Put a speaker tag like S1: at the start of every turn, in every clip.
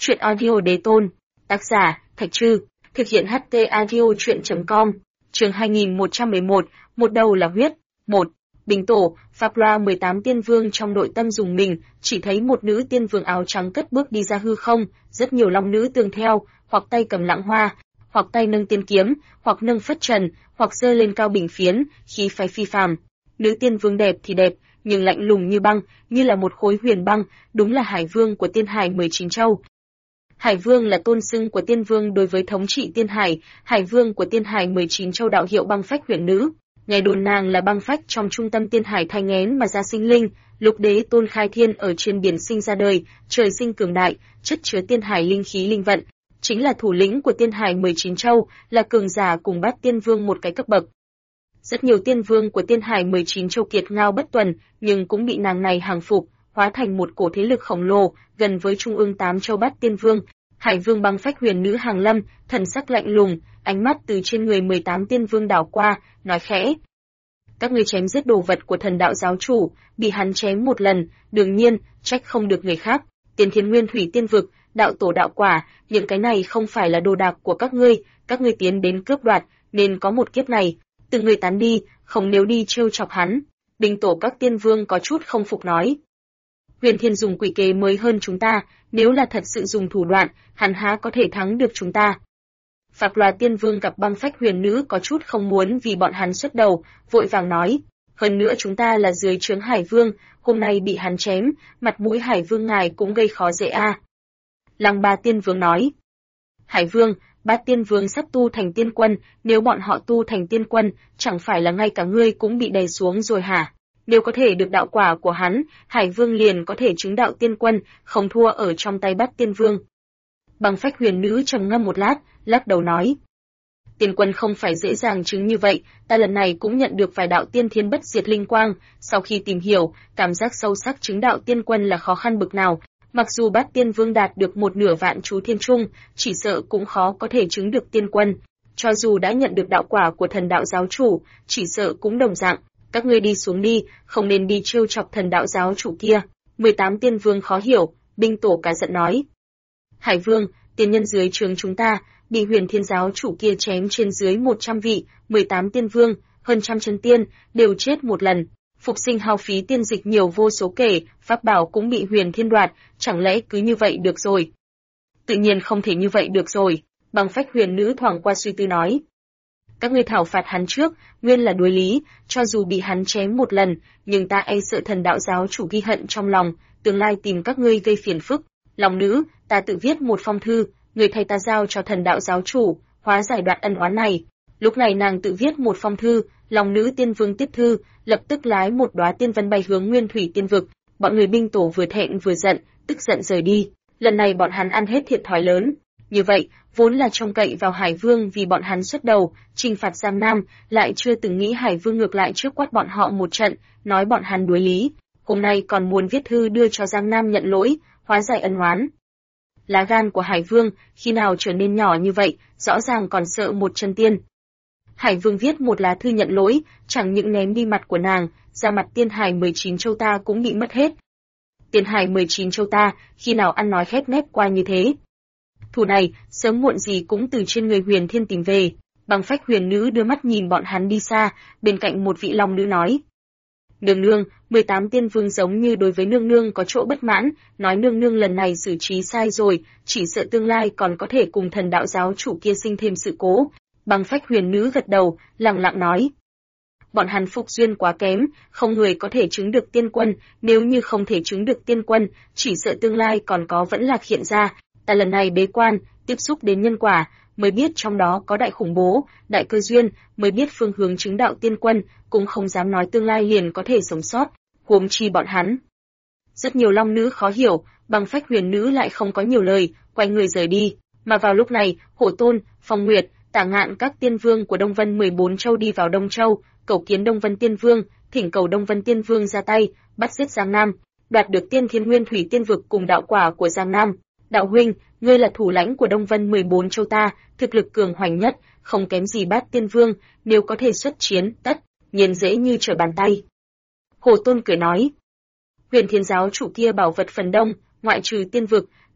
S1: Chuyện audio đế tôn. Tác giả, Thạch Trư. Thực hiện HT audio chuyện.com. Chương 2111, một đầu là huyết. 1. Bình tổ, Pháp Loa 18 tiên vương trong nội tâm dùng mình, chỉ thấy một nữ tiên vương áo trắng cất bước đi ra hư không, rất nhiều long nữ tương theo, hoặc tay cầm lãng hoa, hoặc tay nâng tiên kiếm, hoặc nâng phất trần, hoặc giơ lên cao bình phiến, khí phái phi phàm. Nữ tiên vương đẹp thì đẹp, nhưng lạnh lùng như băng, như là một khối huyền băng, đúng là Hải Vương của Tiên Hải 19 châu. Hải Vương là tôn xưng của Tiên Vương đối với thống trị Tiên Hải, Hải Vương của Tiên Hải 19 châu đạo hiệu băng phách huyền nữ. Ngày đồn nàng là băng phách trong trung tâm Tiên Hải thai nghén mà ra sinh linh, Lục Đế Tôn khai thiên ở trên biển sinh ra đời, trời sinh cường đại, chất chứa Tiên Hải linh khí linh vận, chính là thủ lĩnh của Tiên Hải 19 châu, là cường giả cùng Bát Tiên Vương một cái cấp bậc. Rất nhiều tiên vương của Tiên Hải 19 châu kiệt ngao bất tuần, nhưng cũng bị nàng này hàng phục, hóa thành một cổ thế lực khổng lồ, gần với trung ương 8 châu Bát Tiên Vương. Hải Vương băng phách huyền nữ hàng lâm, thần sắc lạnh lùng, ánh mắt từ trên người 18 tiên vương đảo qua, nói khẽ: các ngươi chém giết đồ vật của thần đạo giáo chủ, bị hắn chém một lần, đương nhiên, trách không được người khác. Tiên Thiên Nguyên Thủy Tiên Vực, đạo tổ đạo quả, những cái này không phải là đồ đạc của các ngươi tiến đến cướp đoạt, nên có một kiếp này. Từng người tán đi, không nếu đi trêu chọc hắn. Bình tổ các tiên vương có chút không phục nói: Huyền Thiên dùng quỷ kế mới hơn chúng ta, nếu là thật sự dùng thủ đoạn, hắn há có thể thắng được chúng ta. Phạc Loa tiên vương gặp băng phách huyền nữ có chút không muốn vì bọn hắn xuất đầu, vội vàng nói: hơn nữa chúng ta là dưới trướng Hải Vương, hôm nay bị hắn chém, mặt mũi Hải Vương ngài cũng gây khó dễ a. Lăng Ba tiên vương nói: Hải Vương, Bát Tiên Vương sắp tu thành tiên quân, nếu bọn họ tu thành tiên quân, chẳng phải là ngay cả ngươi cũng bị đè xuống rồi hả? Nếu có thể được đạo quả của hắn, Hải Vương liền có thể chứng đạo tiên quân, không thua ở trong tay Bát Tiên Vương. Băng phách huyền nữ trầm ngâm một lát, lắc đầu nói: tiên quân không phải dễ dàng chứng như vậy, ta lần này cũng nhận được vài đạo tiên thiên bất diệt linh quang, sau khi tìm hiểu, cảm giác sâu sắc chứng đạo tiên quân là khó khăn bực nào. Mặc dù Bát Tiên Vương đạt được một nửa vạn chú thiên trung, chỉ sợ cũng khó có thể chứng được tiên quân. Cho dù đã nhận được đạo quả của thần đạo giáo chủ, chỉ sợ cũng đồng dạng. Các ngươi đi xuống đi, không nên đi trêu chọc thần đạo giáo chủ kia. 18 tiên vương khó hiểu, binh tổ cả giận nói: Hải Vương, tiên nhân dưới trướng chúng ta, bị Huyền Thiên giáo chủ kia chém trên dưới 100 vị, 18 tiên vương, hơn trăm chân tiên, đều chết một lần. Phục sinh hao phí tiên dịch nhiều vô số kể, pháp bảo cũng bị Huyền Thiên đoạt, chẳng lẽ cứ như vậy được rồi? Tự nhiên không thể như vậy được rồi, băng phách huyền nữ thoảng qua suy tư nói: các ngươi thảo phạt hắn trước, nguyên là đối lý, cho dù bị hắn chém một lần, nhưng ta e sợ thần đạo giáo chủ ghi hận trong lòng, tương lai tìm các ngươi gây phiền phức. Lòng nữ, ta tự viết một phong thư, người thay ta giao cho thần đạo giáo chủ, hóa giải đoạn ân oán này. Lúc này nàng tự viết một phong thư, lòng nữ tiên vương tiếp thư, lập tức lái một đóa tiên vân bay hướng Nguyên Thủy Tiên Vực. Bọn người binh tổ vừa thẹn vừa giận, tức giận rời đi. Lần này bọn hắn ăn hết thiệt thòi lớn. Như vậy, vốn là trông cậy vào Hải Vương vì bọn hắn xuất đầu, trừng phạt Giang Nam, lại chưa từng nghĩ Hải Vương ngược lại trước quát bọn họ một trận, nói bọn hắn đuối lý. Hôm nay còn muốn viết thư đưa cho Giang Nam nhận lỗi, hóa giải ân oán. Lá gan của Hải Vương khi nào trở nên nhỏ như vậy, rõ ràng còn sợ một chân tiên. Hải Vương viết một lá thư nhận lỗi, chẳng những ném đi mặt của nàng, ra mặt Tiên Hải 19 châu ta cũng bị mất hết. Tiên Hải 19 châu ta, khi nào ăn nói khép nép qua như thế? Thủ này, sớm muộn gì cũng từ trên người Huyền Thiên tìm về. Băng phách huyền nữ đưa mắt nhìn bọn hắn đi xa, bên cạnh một vị long nữ nói: nương nương, 18 tiên vương giống như đối với nương nương có chỗ bất mãn, nói nương nương lần này xử trí sai rồi, chỉ sợ tương lai còn có thể cùng thần đạo giáo chủ kia sinh thêm sự cố. Băng phách huyền nữ gật đầu, lặng lặng nói: bọn hắn phục duyên quá kém, không người có thể chứng được tiên quân, nếu như không thể chứng được tiên quân, chỉ sợ tương lai còn có vẫn lạc hiện ra. Ta lần này bế quan, tiếp xúc đến nhân quả, mới biết trong đó có đại khủng bố, đại cơ duyên, mới biết phương hướng chứng đạo tiên quân, cũng không dám nói tương lai liền có thể sống sót, huống chi bọn hắn. Rất nhiều long nữ khó hiểu, băng phách huyền nữ lại không có nhiều lời, quay người rời đi. Mà vào lúc này, Hổ Tôn, Phong Nguyệt, Tả Ngạn các tiên vương của Đông Vân 14 châu đi vào Đông Châu, cầu kiến Đông Vân Tiên Vương, thỉnh cầu Đông Vân Tiên Vương ra tay, bắt giết Giang Nam, đoạt được Tiên Thiên Nguyên Thủy Tiên Vực cùng đạo quả của Giang Nam. Đạo huynh, ngươi là thủ lãnh của Đông Vân 14 châu ta, thực lực cường hoành nhất, không kém gì Bát Tiên Vương, nếu có thể xuất chiến, tất nhiên dễ như trở bàn tay. Hồ Tôn cười nói: Huyền Thiên giáo chủ kia bảo vật phần đông, ngoại trừ tiên vực,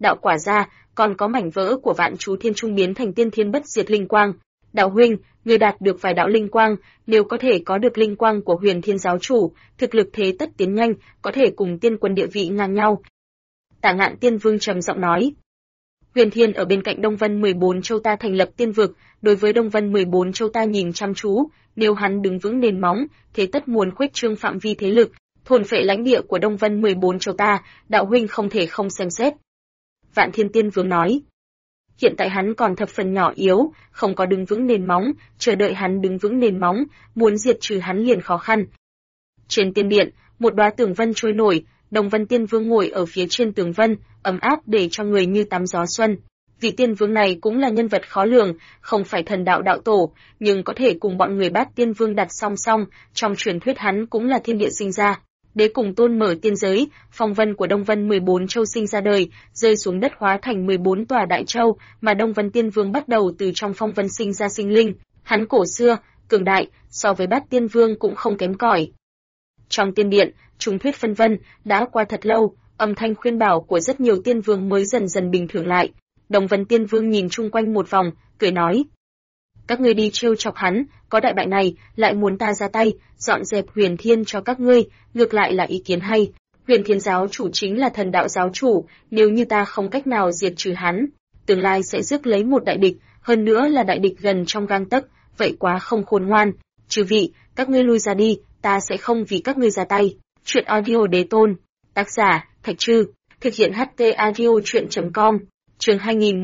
S1: đạo quả ra, còn có mảnh vỡ của vạn chú thiên trung biến thành tiên thiên bất diệt linh quang. Đạo huynh, người đạt được vài đạo linh quang, nếu có thể có được linh quang của Huyền Thiên giáo chủ, thực lực thế tất tiến nhanh, có thể cùng tiên quân địa vị ngang nhau. Tả Ngạn Tiên Vương trầm giọng nói. Huyền Thiên ở bên cạnh Đông Vân 14 châu ta thành lập tiên vực, đối với Đông Vân 14 châu ta nhìn chăm chú, nếu hắn đứng vững nền móng, thế tất muốn khuếch trương phạm vi thế lực, thôn phệ lãnh địa của Đông Vân 14 châu ta, đạo huynh không thể không xem xét. Vạn Thiên Tiên Vương nói. Hiện tại hắn còn thập phần nhỏ yếu, không có đứng vững nền móng, chờ đợi hắn đứng vững nền móng, muốn diệt trừ hắn liền khó khăn. Trên tiên điện, một đóa tường vân trôi nổi, Đông Vân Tiên Vương ngồi ở phía trên tường vân, ấm áp để cho người như tắm gió xuân. Vị tiên vương này cũng là nhân vật khó lường, không phải thần đạo đạo tổ, nhưng có thể cùng bọn người Bát Tiên Vương đặt song song, trong truyền thuyết hắn cũng là thiên địa sinh ra. Đế cùng tôn mở tiên giới, phong vân của Đông Vân 14 châu sinh ra đời, rơi xuống đất hóa thành 14 tòa đại châu, mà Đông Vân Tiên Vương bắt đầu từ trong phong vân sinh ra sinh linh, hắn cổ xưa, cường đại, so với Bát Tiên Vương cũng không kém cỏi. Trong tiên điện, trùng thuyết phân vân, đã qua thật lâu, âm thanh khuyên bảo của rất nhiều tiên vương mới dần dần bình thường lại. Đông Vân Tiên Vương nhìn chung quanh một vòng, cười nói: các ngươi đi trêu chọc hắn, có đại bại này, lại muốn ta ra tay, dọn dẹp Huyền Thiên cho các ngươi, ngược lại là ý kiến hay. Huyền Thiên giáo chủ chính là thần đạo giáo chủ, nếu như ta không cách nào diệt trừ hắn, tương lai sẽ rước lấy một đại địch, hơn nữa là đại địch gần trong gang tấc, vậy quá không khôn ngoan. Chư vị, các ngươi lui ra đi, ta sẽ không vì các ngươi ra tay. Chuyện audio đế tôn, tác giả Thạch Trư, thực hiện HT audio truyện.com, chương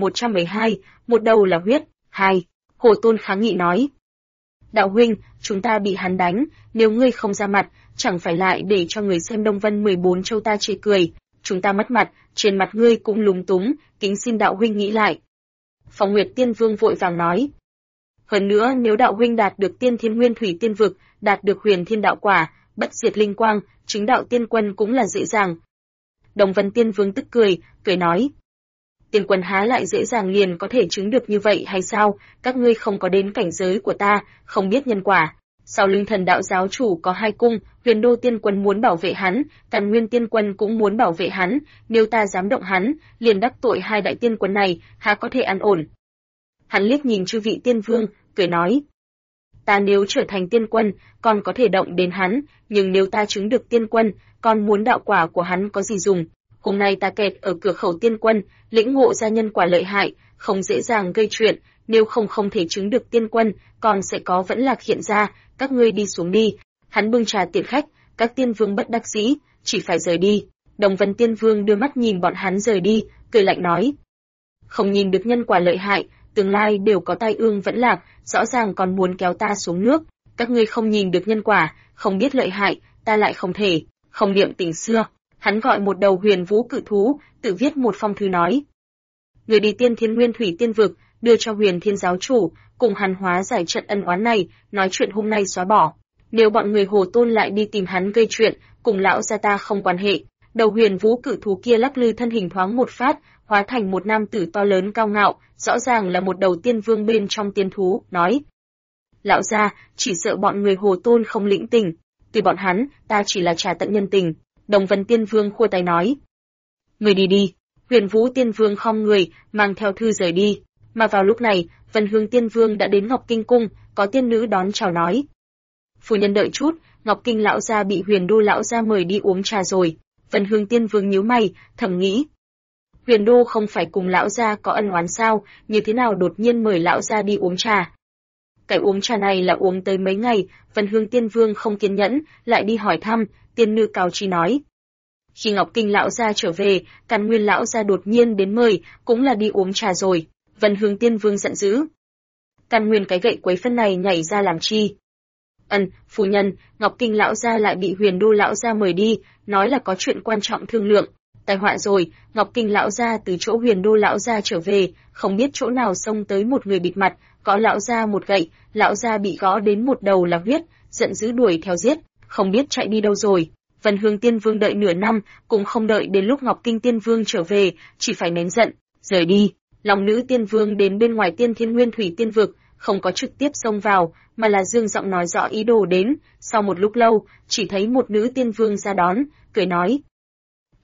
S1: 2172, một đầu là huyết. 2. Hồ Tôn kháng nghị nói: đạo huynh, chúng ta bị hắn đánh, nếu ngươi không ra mặt, chẳng phải lại để cho người xem Đông Vân 14 châu ta chê cười, chúng ta mất mặt, trên mặt ngươi cũng lúng túng, kính xin đạo huynh nghĩ lại. Phong Nguyệt Tiên Vương vội vàng nói: hơn nữa nếu đạo huynh đạt được Tiên Thiên Nguyên Thủy Tiên vực, đạt được Huyền Thiên đạo quả, bất diệt linh quang, chứng đạo tiên quân cũng là dễ dàng. Đông Vân Tiên Vương tức cười nói: tiên quân há lại dễ dàng liền có thể chứng được như vậy hay sao, các ngươi không có đến cảnh giới của ta, không biết nhân quả. Sau lưng thần đạo giáo chủ có 2 cung, Huyền Đô tiên quân muốn bảo vệ hắn, Càn Nguyên tiên quân cũng muốn bảo vệ hắn, nếu ta dám động hắn, liền đắc tội 2 đại tiên quân này, há có thể an ổn. Hắn liếc nhìn chư vị tiên vương, cười nói: ta nếu trở thành tiên quân, còn có thể động đến hắn, nhưng nếu ta chứng được tiên quân, còn muốn đạo quả của hắn có gì dùng. Hôm nay ta kẹt ở cửa khẩu tiên quân, lĩnh ngộ ra nhân quả lợi hại, không dễ dàng gây chuyện, nếu không thể chứng được tiên quân, còn sẽ có vẫn lạc hiện ra, các ngươi đi xuống đi. Hắn bưng trà tiễn khách, các tiên vương bất đắc dĩ, chỉ phải rời đi. Đông Vân Tiên Vương đưa mắt nhìn bọn hắn rời đi, cười lạnh nói: không nhìn được nhân quả lợi hại, tương lai đều có tai ương vẫn lạc, rõ ràng còn muốn kéo ta xuống nước. Các ngươi không nhìn được nhân quả, không biết lợi hại, ta lại không thể, không niệm tình xưa. Hắn gọi một đầu huyền vũ cự thú, tự viết một phong thư nói: người đi Tiên Thiên Nguyên Thủy Tiên vực, đưa cho Huyền Thiên giáo chủ, cùng hắn hóa giải trận ân oán này, nói chuyện hôm nay xóa bỏ. Nếu bọn người Hồ Tôn lại đi tìm hắn gây chuyện, cùng lão gia ta không quan hệ. Đầu huyền vũ cự thú kia lắc lư thân hình thoáng một phát, hóa thành một nam tử to lớn cao ngạo, rõ ràng là một đầu tiên vương bên trong tiên thú, nói: lão gia, chỉ sợ bọn người Hồ Tôn không lĩnh tình, tùy bọn hắn, ta chỉ là trả tận nhân tình. Đông Vân Tiên Vương khua tay nói: người đi đi. Huyền Vũ Tiên Vương khom người, mang theo thư rời đi. Mà vào lúc này, Vân Hương Tiên Vương đã đến Ngọc Kinh cung, có tiên nữ đón chào nói: phu nhân đợi chút, Ngọc Kinh lão gia bị Huyền Đô lão gia mời đi uống trà rồi. Vân Hương Tiên Vương nhíu mày, thầm nghĩ: Huyền Đô không phải cùng lão gia có ân oán sao, như thế nào đột nhiên mời lão gia đi uống trà? Cái uống trà này là uống tới mấy ngày, Vân Hương Tiên Vương không kiên nhẫn, lại đi hỏi thăm. Tiên nữ cáo chi nói: khi Ngọc Kinh lão gia trở về, Càn Nguyên lão gia đột nhiên đến mời, cũng là đi uống trà rồi. Vân Hương Tiên Vương giận dữ: Càn Nguyên cái gậy quấy phân này nhảy ra làm chi? Phu nhân, Ngọc Kinh lão gia lại bị Huyền Đô lão gia mời đi, nói là có chuyện quan trọng thương lượng. Tai họa rồi, Ngọc Kinh lão gia từ chỗ Huyền Đô lão gia trở về, không biết chỗ nào xông tới một người bịt mặt, gõ lão gia một gậy, lão gia bị gõ đến một đầu là huyết, giận dữ đuổi theo giết, không biết chạy đi đâu rồi. Vân Hương Tiên Vương đợi nửa năm, cũng không đợi đến lúc Ngọc Kinh Tiên Vương trở về, chỉ phải nén giận, rời đi. Long nữ Tiên Vương đến bên ngoài Tiên Thiên Nguyên Thủy Tiên vực, không có trực tiếp xông vào, mà là dương giọng nói rõ ý đồ đến. Sau một lúc lâu, chỉ thấy một nữ Tiên Vương ra đón, cười nói: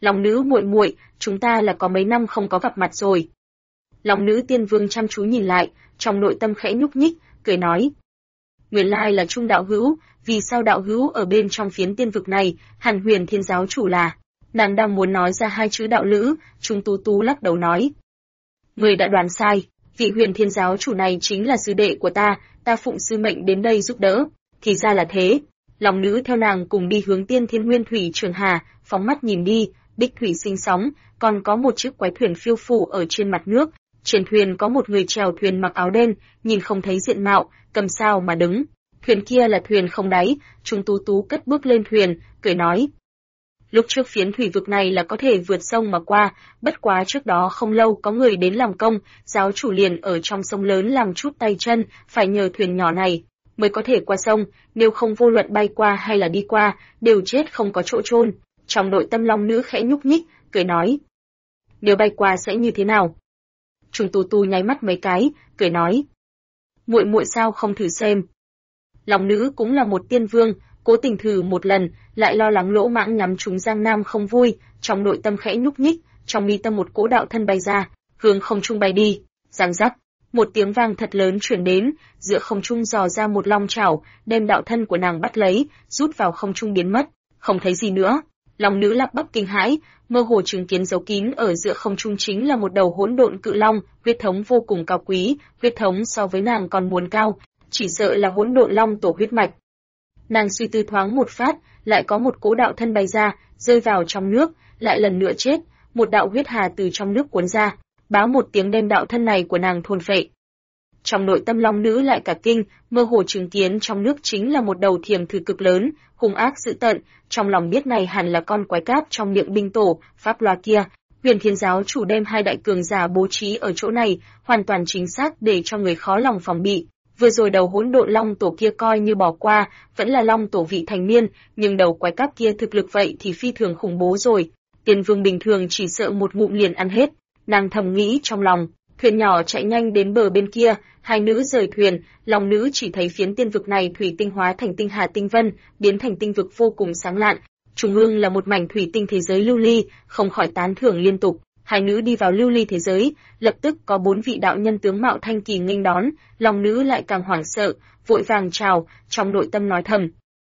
S1: Long nữ muội muội, chúng ta là có mấy năm không có gặp mặt rồi. Long nữ tiên vương chăm chú nhìn lại, trong nội tâm khẽ nhúc nhích, cười nói. Nguyên lai là Trung đạo hữu, vì sao đạo hữu ở bên trong phiến tiên vực này, hẳn Huyền Thiên giáo chủ là. Nàng đang muốn nói ra hai chữ đạo lữ, Trung Tú Tú lắc đầu nói. Người đã đoán sai, vị Huyền Thiên giáo chủ này chính là sư đệ của ta phụng sư mệnh đến đây giúp đỡ. Thì ra là thế. Long nữ theo nàng cùng đi hướng Tiên Thiên Nguyên Thủy Trường Hà, phóng mắt nhìn đi, bích thủy sinh sóng, còn có một chiếc quái thuyền phiêu phù ở trên mặt nước. Trên thuyền có một người chèo thuyền mặc áo đen, nhìn không thấy diện mạo, cầm sao mà đứng. Thuyền kia là thuyền không đáy, Trung Tú Tú cất bước lên thuyền, cười nói. Lúc trước phiến thủy vực này là có thể vượt sông mà qua, bất quá trước đó không lâu có người đến làm công, giáo chủ liền ở trong sông lớn làm chút tay chân, phải nhờ thuyền nhỏ này mới có thể qua sông, nếu không vô luận bay qua hay là đi qua, đều chết không có chỗ chôn. Trong nội tâm Long nữ khẽ nhúc nhích, cười nói. Nếu bay qua sẽ như thế nào? Trung Tú Tú nháy mắt mấy cái, cười nói. Muội muội sao không thử xem? Long nữ cũng là một tiên vương, cố tình thử một lần, lại lo lắng lỗ mãng nhắm trúng Giang Nam không vui, trong nội tâm khẽ nhúc nhích, trong mi tâm một cỗ đạo thân bay ra, hướng không trung bay đi. Giang rắc, một tiếng vang thật lớn truyền đến, giữa không trung dò ra một long chảo, đem đạo thân của nàng bắt lấy, rút vào không trung biến mất, không thấy gì nữa. Long nữ lắp bắp kinh hãi, mơ hồ chứng kiến giấu kín ở giữa không trung chính là một đầu hỗn độn cự long, huyết thống vô cùng cao quý, huyết thống so với nàng còn muốn cao, chỉ sợ là hỗn độn long tổ huyết mạch. Nàng suy tư thoáng một phát, lại có một cỗ đạo thân bay ra, rơi vào trong nước, lại lần nữa chết, một đạo huyết hà từ trong nước cuốn ra, báo một tiếng đem đạo thân này của nàng thôn phệ. Trong nội tâm Long nữ lại cả kinh, mơ hồ chứng kiến trong nước chính là một đầu thiềm thử cực lớn, hung ác dữ tợn, trong lòng biết này hẳn là con quái cáp trong miệng binh tổ, pháp loa kia. Huyền Thiên giáo chủ đem hai đại cường giả bố trí ở chỗ này, hoàn toàn chính xác để cho người khó lòng phòng bị. Vừa rồi đầu hỗn độn long tổ kia coi như bỏ qua, vẫn là long tổ vị thành niên, nhưng đầu quái cáp kia thực lực vậy thì phi thường khủng bố rồi. Tiên vương bình thường chỉ sợ một ngụm liền ăn hết. Nàng thầm nghĩ trong lòng, thuyền nhỏ chạy nhanh đến bờ bên kia, hai nữ rời thuyền, Long nữ chỉ thấy phiến tiên vực này thủy tinh hóa thành tinh hà tinh vân, biến thành tinh vực vô cùng sáng lạn. Trung ương là một mảnh thủy tinh thế giới lưu ly, không khỏi tán thưởng liên tục. Hai nữ đi vào lưu ly thế giới, lập tức có 4 vị đạo nhân tướng mạo thanh kỳ nghênh đón, Long nữ lại càng hoảng sợ, vội vàng chào, trong nội tâm nói thầm.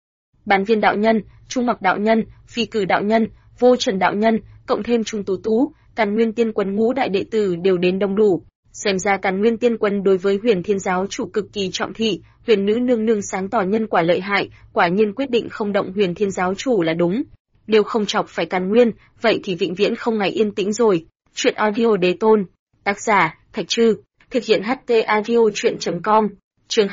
S1: Bán Viên đạo nhân, Trung Mặc đạo nhân, Phi Cử đạo nhân, Vô Trần đạo nhân, cộng thêm Trung Tú Tú, Càn Nguyên Tiên Quân ngũ đại đệ tử đều đến đông đủ. Xem ra Càn Nguyên Tiên Quân đối với Huyền Thiên giáo chủ cực kỳ trọng thị, Huyền nữ nương nương sáng tỏ nhân quả lợi hại, quả nhiên quyết định không động Huyền Thiên giáo chủ là đúng. Nếu không chọc phải Càn Nguyên, vậy thì vĩnh viễn không ngày yên tĩnh rồi. Chuyện audio đế tôn, tác giả Thạch Trư, thực hiện HT audio truyện.com, chương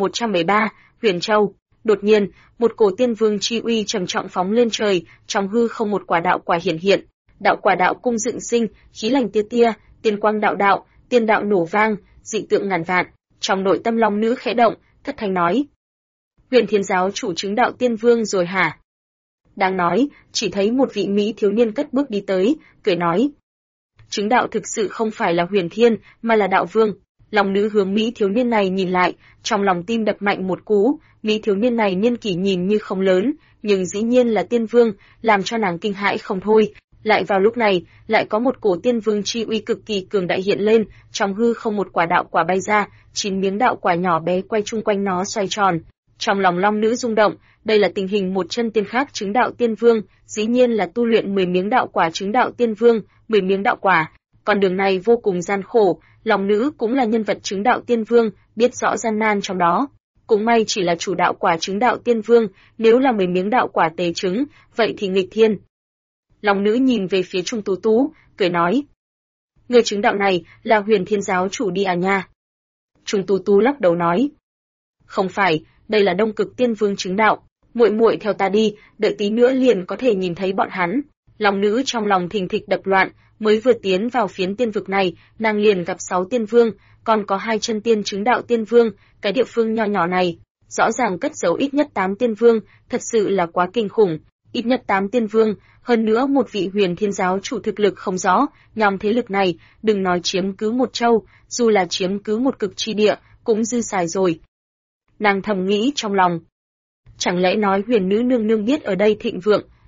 S1: 2113, Huyền Châu. Đột nhiên, một cổ tiên vương chi uy trầm trọng phóng lên trời, trong hư không một quả đạo quả hiển hiện. Đạo quả đạo cung dựng sinh, khí lành tia tia, tiên quang đạo đạo, tiên đạo nổ vang, dị tượng ngàn vạn. Trong nội tâm Long nữ khẽ động, thất thanh nói: Huyền Thiên giáo chủ chứng đạo tiên vương rồi hả? Đang nói, chỉ thấy một vị mỹ thiếu niên cất bước đi tới, cười nói: Chứng đạo thực sự không phải là Huyền Thiên, mà là đạo vương. Long nữ hướng mỹ thiếu niên này nhìn lại, trong lòng tim đập mạnh một cú. Mỹ thiếu niên này niên kỷ nhìn như không lớn, nhưng dĩ nhiên là tiên vương, làm cho nàng kinh hãi không thôi. Lại vào lúc này, lại có một cổ tiên vương chi uy cực kỳ cường đại hiện lên, trong hư không một quả đạo quả bay ra, 9 miếng đạo quả nhỏ bé quay chung quanh nó xoay tròn. Trong lòng Long nữ rung động, đây là tình hình một chân tiên khác chứng đạo tiên vương, dĩ nhiên là tu luyện 10 miếng đạo quả chứng đạo tiên vương, 10 miếng đạo quả. Con đường này vô cùng gian khổ, Long nữ cũng là nhân vật chứng đạo tiên vương, biết rõ gian nan trong đó. Cũng may chỉ là chủ đạo quả chứng đạo tiên vương, nếu là 10 miếng đạo quả tế chứng, vậy thì nghịch thiên. Long nữ nhìn về phía Trung Tú Tú, cười nói: Người chứng đạo này là Huyền Thiên giáo chủ đi à nha? Trung Tú Tú lắc đầu nói: Không phải, đây là Đông Cực Tiên Vương chứng đạo, muội muội theo ta đi, đợi tí nữa liền có thể nhìn thấy bọn hắn. Long nữ trong lòng thình thịch đập loạn, mới vừa tiến vào phiến tiên vực này, nàng liền gặp 6 tiên vương, còn có 2 chân tiên chứng đạo tiên vương, cái địa phương nho nhỏ này, rõ ràng cất giấu ít nhất 8 tiên vương, thật sự là quá kinh khủng. Ít nhất 8 tiên vương, hơn nữa một vị Huyền Thiên giáo chủ thực lực không rõ, nhóm thế lực này, đừng nói chiếm cứ một châu, dù là chiếm cứ một cực chi địa, cũng dư xài rồi. Nàng thầm nghĩ trong lòng. Chẳng lẽ nói Huyền nữ nương nương biết ở đây thịnh vượng,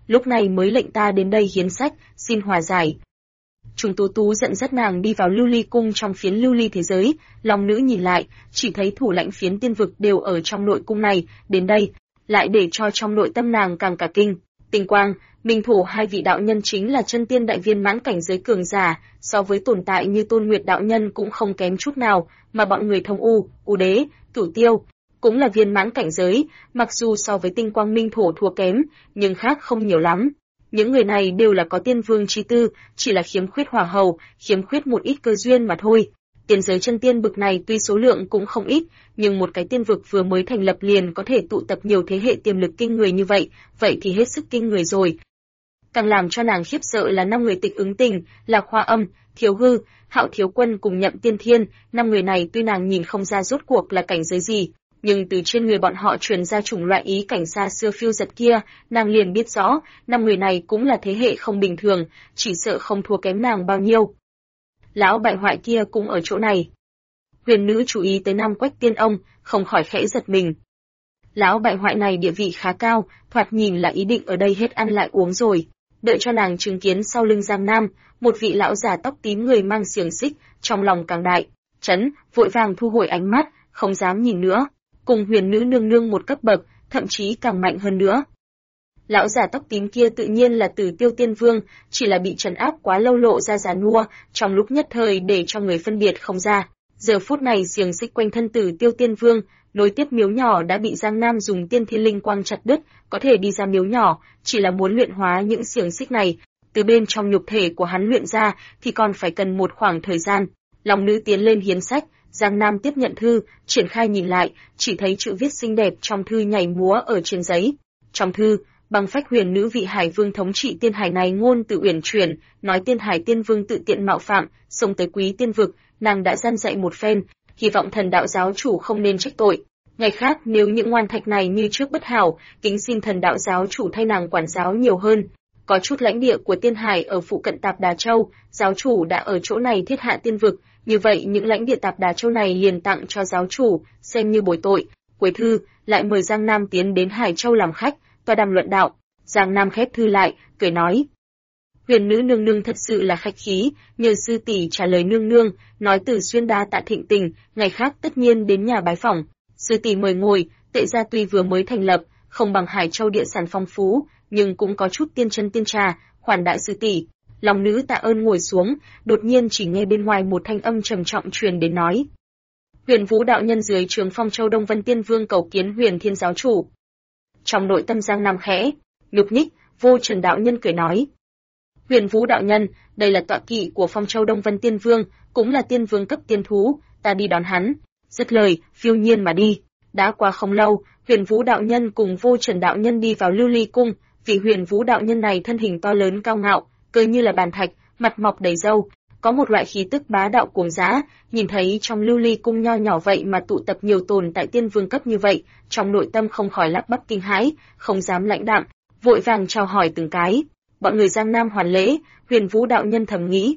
S1: lúc này mới lệnh ta đến đây hiến sách, xin hòa giải. Trùng Tú Tú dẫn dắt nàng đi vào lưu ly cung trong phiến lưu ly thế giới, Long nữ nhìn lại, chỉ thấy thủ lãnh phiến tiên vực đều ở trong nội cung này, đến đây, lại để cho trong nội tâm nàng càng cả kinh. Tinh Quang, Minh Thủ hai vị đạo nhân chính là chân tiên đại viên mãn cảnh giới cường giả, so với tồn tại như Tôn Nguyệt đạo nhân cũng không kém chút nào, mà bọn người Thông U Đế, Cửu Tiêu cũng là viên mãn cảnh giới, mặc dù so với Tinh Quang Minh Thủ thua kém, nhưng khác không nhiều lắm. Những người này đều là có tiên vương chi tư, chỉ là khiếm khuyết hỏa hầu, khiếm khuyết một ít cơ duyên mà thôi. Tiên giới chân tiên bực này tuy số lượng cũng không ít, nhưng một cái tiên vực vừa mới thành lập liền có thể tụ tập nhiều thế hệ tiềm lực kinh người như vậy, vậy thì hết sức kinh người rồi. Càng làm cho nàng khiếp sợ là 5 người tịch ứng tình, là Khoa Âm, Thiếu Hư, Hạo Thiếu Quân cùng Nhậm Tiên Thiên, 5 người này tuy nàng nhìn không ra rốt cuộc là cảnh giới gì, nhưng từ trên người bọn họ truyền ra chủng loại ý cảnh xa xưa phiêu giật kia, nàng liền biết rõ, 5 người này cũng là thế hệ không bình thường, chỉ sợ không thua kém nàng bao nhiêu. Lão bại hoại kia cũng ở chỗ này. Huyền nữ chú ý tới Nam Quách Tiên Ông, không khỏi khẽ giật mình. Lão bại hoại này địa vị khá cao, thoạt nhìn là ý định ở đây hết ăn lại uống rồi. Đợi cho nàng chứng kiến sau lưng Giang Nam, một vị lão già tóc tím người mang xiềng xích, trong lòng càng đại, chấn, vội vàng thu hồi ánh mắt, không dám nhìn nữa. Cùng huyền nữ nương nương một cấp bậc, thậm chí càng mạnh hơn nữa. Lão già tóc tím kia tự nhiên là Tử Tiêu Tiên Vương, chỉ là bị trấn áp quá lâu lộ ra già nua, trong lúc nhất thời để cho người phân biệt không ra. Giờ phút này xiềng xích quanh thân Tử Tiêu Tiên Vương, nối tiếp miếu nhỏ đã bị Giang Nam dùng tiên thiên linh quang chặt đứt, có thể đi ra miếu nhỏ, chỉ là muốn luyện hóa những xiềng xích này, từ bên trong nhục thể của hắn luyện ra thì còn phải cần một khoảng thời gian. Long nữ tiến lên hiến sách, Giang Nam tiếp nhận thư, triển khai nhìn lại, chỉ thấy chữ viết xinh đẹp trong thư nhảy múa ở trên giấy. Trong thư, Băng Phách huyền nữ vị Hải Vương thống trị tiên hải này ngôn từ uyển chuyển, nói tiên hải tiên vương tự tiện mạo phạm, xông tới quý tiên vực, nàng đã gian dạy một phen, hy vọng thần đạo giáo chủ không nên trách tội. Ngày khác nếu những ngoan thạch này như trước bất hảo, kính xin thần đạo giáo chủ thay nàng quản giáo nhiều hơn. Có chút lãnh địa của tiên hải ở phụ cận Tạp Đà Châu, giáo chủ đã ở chỗ này thiết hạ tiên vực, như vậy những lãnh địa Tạp Đà Châu này liền tặng cho giáo chủ, xem như bồi tội. Cuối thư, lại mời Giang Nam tiến đến Hải Châu làm khách, tọa đàm luận đạo. Giang Nam khép thư lại, cười nói: Huyền nữ nương nương thật sự là khách khí, nhờ sư tỷ trả lời nương nương, nói từ xuyên đa tạ thịnh tình, ngày khác tất nhiên đến nhà bái phỏng. Sư tỷ mời ngồi, tệ gia tuy vừa mới thành lập, không bằng Hải Châu địa sản phong phú, nhưng cũng có chút tiên chân tiên trà, khoản đại sư tỷ. Long nữ tạ ơn ngồi xuống, đột nhiên chỉ nghe bên ngoài một thanh âm trầm trọng truyền đến nói: Huyền Vũ đạo nhân dưới trướng Phong Châu Đông Vân Tiên Vương cầu kiến Huyền Thiên giáo chủ. Trong nội tâm Giang Nam khẽ nhúc nhích, Vô Trần đạo nhân cười nói: Huyền Vũ đạo nhân, đây là tọa kỵ của Phong Châu Đông Vân Tiên Vương, cũng là tiên vương cấp tiên thú, ta đi đón hắn. Dứt lời, phiêu nhiên mà đi. Đã qua không lâu, Huyền Vũ đạo nhân cùng Vô Trần đạo nhân đi vào Lưu Ly cung, vị Huyền Vũ đạo nhân này thân hình to lớn cao ngạo, cơ như là bàn thạch, mặt mọc đầy râu, có một loại khí tức bá đạo cuồng dã, nhìn thấy trong Lưu Ly cung nho nhỏ vậy mà tụ tập nhiều tồn tại tiên vương cấp như vậy, trong nội tâm không khỏi lắp bắp kinh hãi, không dám lãnh đạm, vội vàng chào hỏi từng cái. Bọn người Giang Nam hoàn lễ, Huyền Vũ đạo nhân thầm nghĩ: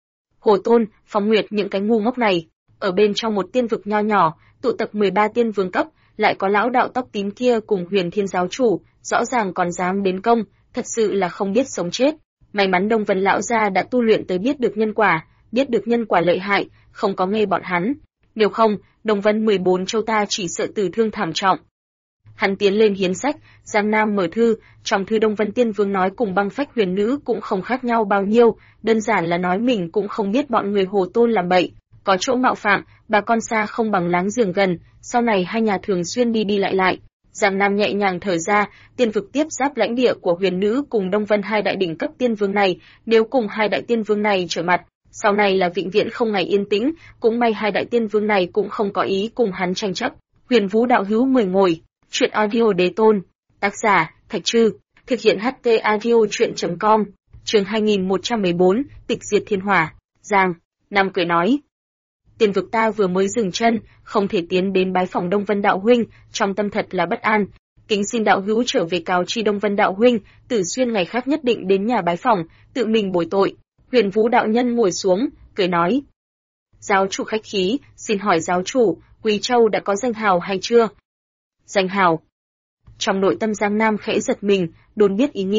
S1: Hồ Tôn, Phong Nguyệt những cái ngu ngốc này, ở bên trong một tiên vực nho nhỏ, tụ tập 13 tiên vương cấp, lại có lão đạo tóc tím kia cùng Huyền Thiên giáo chủ, rõ ràng còn dám đến công, thật sự là không biết sống chết. May mắn Đông Vân lão gia đã tu luyện tới biết được nhân quả lợi hại, không có nghe bọn hắn. Nếu không, Đông Vân 14 châu ta chỉ sợ tử thương thảm trọng. Hắn tiến lên hiến sách, Giang Nam mở thư, trong thư Đông Vân Tiên Vương nói cùng Băng Phách huyền nữ cũng không khác nhau bao nhiêu, đơn giản là nói mình cũng không biết bọn người Hồ Tôn làm bậy, có chỗ mạo phạm, bà con xa không bằng láng giềng gần, sau này hai nhà thường xuyên đi đi lại. Giang Nam nhẹ nhàng thở ra, tiên vực tiếp giáp lãnh địa của huyền nữ cùng Đông Vân hai đại đỉnh cấp tiên vương này, nếu cùng hai đại tiên vương này trở mặt, sau này là vĩnh viễn không ngày yên tĩnh, cũng may hai đại tiên vương này cũng không có ý cùng hắn tranh chấp. Huyền Vũ đạo hữu mời ngồi. Chuyện audio đế tôn, tác giả Thạch Trư, thực hiện HT audio truyện.com, chương 2114, tịch diệt thiên hỏa. Giang Nam cười nói: Tiên vực ta vừa mới dừng chân, không thể tiến đến bái phỏng Đông Vân đạo huynh, trong tâm thật là bất an. Kính xin đạo hữu trở về cáo chi Đông Vân đạo huynh, Tử Xuyên ngày khác nhất định đến nhà bái phỏng, tự mình bồi tội. Huyền Vũ đạo nhân ngồi xuống, cười nói: Giáo chủ khách khí, xin hỏi giáo chủ, Quý Châu đã có danh hào hay chưa? Danh hào. Trong nội tâm Giang Nam khẽ giật mình, đồn biết ý nghĩa,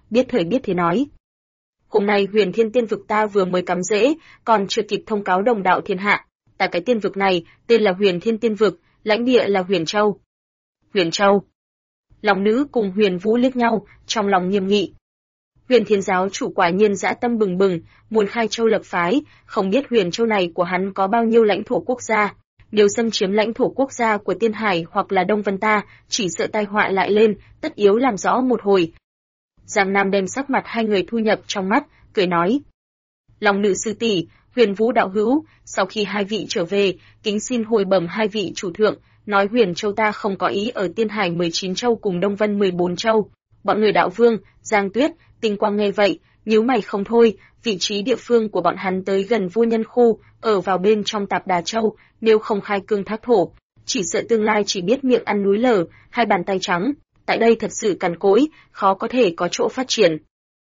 S1: biết thời biết thế nói. Hôm nay Huyền Thiên Tiên vực ta vừa mới cắm rễ, còn chưa kịp thông cáo đồng đạo thiên hạ. Tại cái tiên vực này, tên là Huyền Thiên Tiên vực, lãnh địa là Huyền Châu. Huyền Châu. Long nữ cùng Huyền Vũ liếc nhau, trong lòng nghiêm nghị. Huyền Thiên giáo chủ quả nhiên dã tâm bừng bừng, muốn khai châu lập phái, không biết Huyền Châu này của hắn có bao nhiêu lãnh thổ quốc gia. Nếu xâm chiếm lãnh thổ quốc gia của Tiên Hải hoặc là Đông Vân ta, chỉ sợ tai họa lại lên, tất yếu làm rõ một hồi. Giang Nam đem sắc mặt hai người thu nhập trong mắt, cười nói. Long nữ sư tỷ, Huyền Vũ đạo hữu, sau khi hai vị trở về, kính xin hồi bẩm hai vị chủ thượng, nói Huyền Châu ta không có ý ở Tiên Hải 19 châu cùng Đông Vân 14 châu. Bọn người đạo vương, Giang Tuyết, Tinh Quang nghe vậy, nhíu mày không thôi, vị trí địa phương của bọn hắn tới gần Vô Nhân khu, ở vào bên trong Tạp Đà Châu, nếu không khai cương thác thổ, chỉ sợ tương lai chỉ biết miệng ăn núi lở, hai bàn tay trắng, tại đây thật sự cằn cỗi, khó có thể có chỗ phát triển.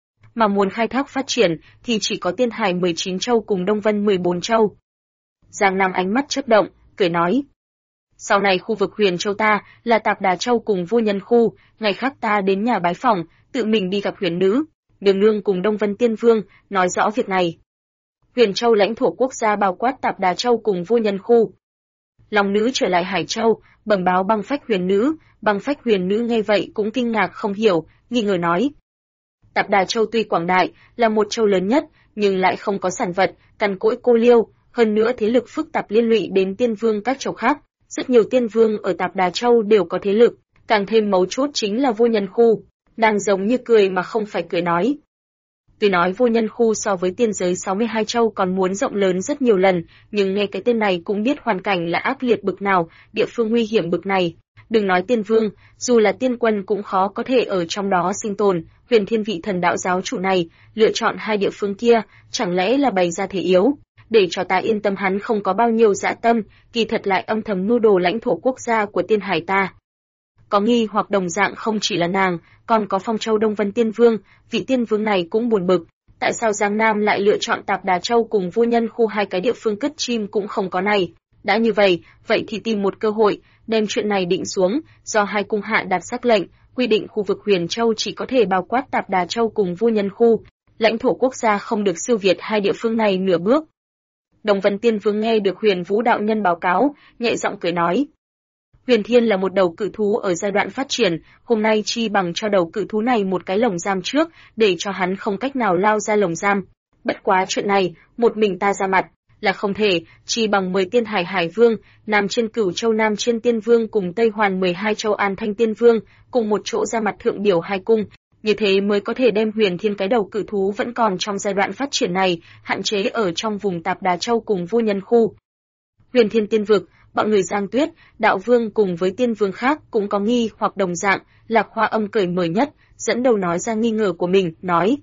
S1: Mà muốn khai thác phát triển thì chỉ có Tiên Hải 19 châu cùng Đông Vân 14 châu. Giang Nam ánh mắt chớp động, cười nói. Sau này khu vực Huyền Châu ta là Tạp Đà Châu cùng Vô Nhân khu, ngày khác ta đến nhà bái phỏng, tự mình đi gặp Huyền nữ, Đường Nương cùng Đông Vân Tiên Vương, nói rõ việc này. Huyền Châu lãnh thổ quốc gia bao quát Tạp Đà Châu cùng Vô Nhân khu. Long nữ trở lại Hải Châu, bẩm báo Băng Phách Huyền nữ, Băng Phách Huyền nữ nghe vậy cũng kinh ngạc không hiểu, nghi ngờ nói. Tạp Đà Châu tuy quảng đại, là một châu lớn nhất, nhưng lại không có sản vật, cằn cỗi cô liêu, hơn nữa thế lực phức tạp liên lụy đến tiên vương các châu khác. Rất nhiều tiên vương ở Tạp Đà Châu đều có thế lực, càng thêm mấu chốt chính là Vô Nhân khu. Nàng giống như cười mà không phải cười nói. Tuy nói Vô Nhân khu so với tiên giới 62 châu còn muốn rộng lớn rất nhiều lần, nhưng nghe cái tên này cũng biết hoàn cảnh là ác liệt bực nào, địa phương nguy hiểm bực này. Đừng nói tiên vương, dù là tiên quân cũng khó có thể ở trong đó sinh tồn. Huyền Thiên vị thần đạo giáo chủ này lựa chọn hai địa phương kia, chẳng lẽ là bày ra thể yếu, để cho ta yên tâm hắn không có bao nhiêu dã tâm, kỳ thật lại âm thầm mưu đồ lãnh thổ quốc gia của Tiên Hải ta. Có nghi hoặc đồng dạng không chỉ là nàng, còn có Phong Châu Đông Vân Tiên Vương, vị tiên vương này cũng buồn bực, tại sao Giang Nam lại lựa chọn Tạp Đà Châu cùng Vô Nhân khu hai cái địa phương cất chim cũng không có này. Đã như vậy thì tìm một cơ hội, đem chuyện này định xuống, do hai cung hạ đạt sắc lệnh, quy định khu vực Huyền Châu chỉ có thể bao quát Tạp Đà Châu cùng Vô Nhân khu, lãnh thổ quốc gia không được siêu việt hai địa phương này nửa bước. Đông Vân Tiên Vương nghe được Huyền Vũ đạo nhân báo cáo, nhẹ giọng cười nói. Huyền Thiên là một đầu cự thú ở giai đoạn phát triển, hôm nay chi bằng cho đầu cự thú này một cái lồng giam trước, để cho hắn không cách nào lao ra lồng giam. Bất quá chuyện này, một mình ta ra mặt, là không thể, chi bằng 10 tiên hải hải vương, Nam trên Cửu Châu Nam trên Tiên Vương cùng Tây Hoàn 12 châu An Thanh Tiên Vương, cùng một chỗ ra mặt thượng biểu hai cung. Như thế mới có thể đem Huyền Thiên cái đầu cự thú vẫn còn trong giai đoạn phát triển này, hạn chế ở trong vùng Tạp Đà Châu cùng Vô Nhân khu. Huyền Thiên tiên vực, bọn người Giang Tuyết, Đạo Vương cùng với tiên vương khác cũng có nghi hoặc đồng dạng, Lạc Hoa Âm cởi mở nhất, dẫn đầu nói ra nghi ngờ của mình, nói.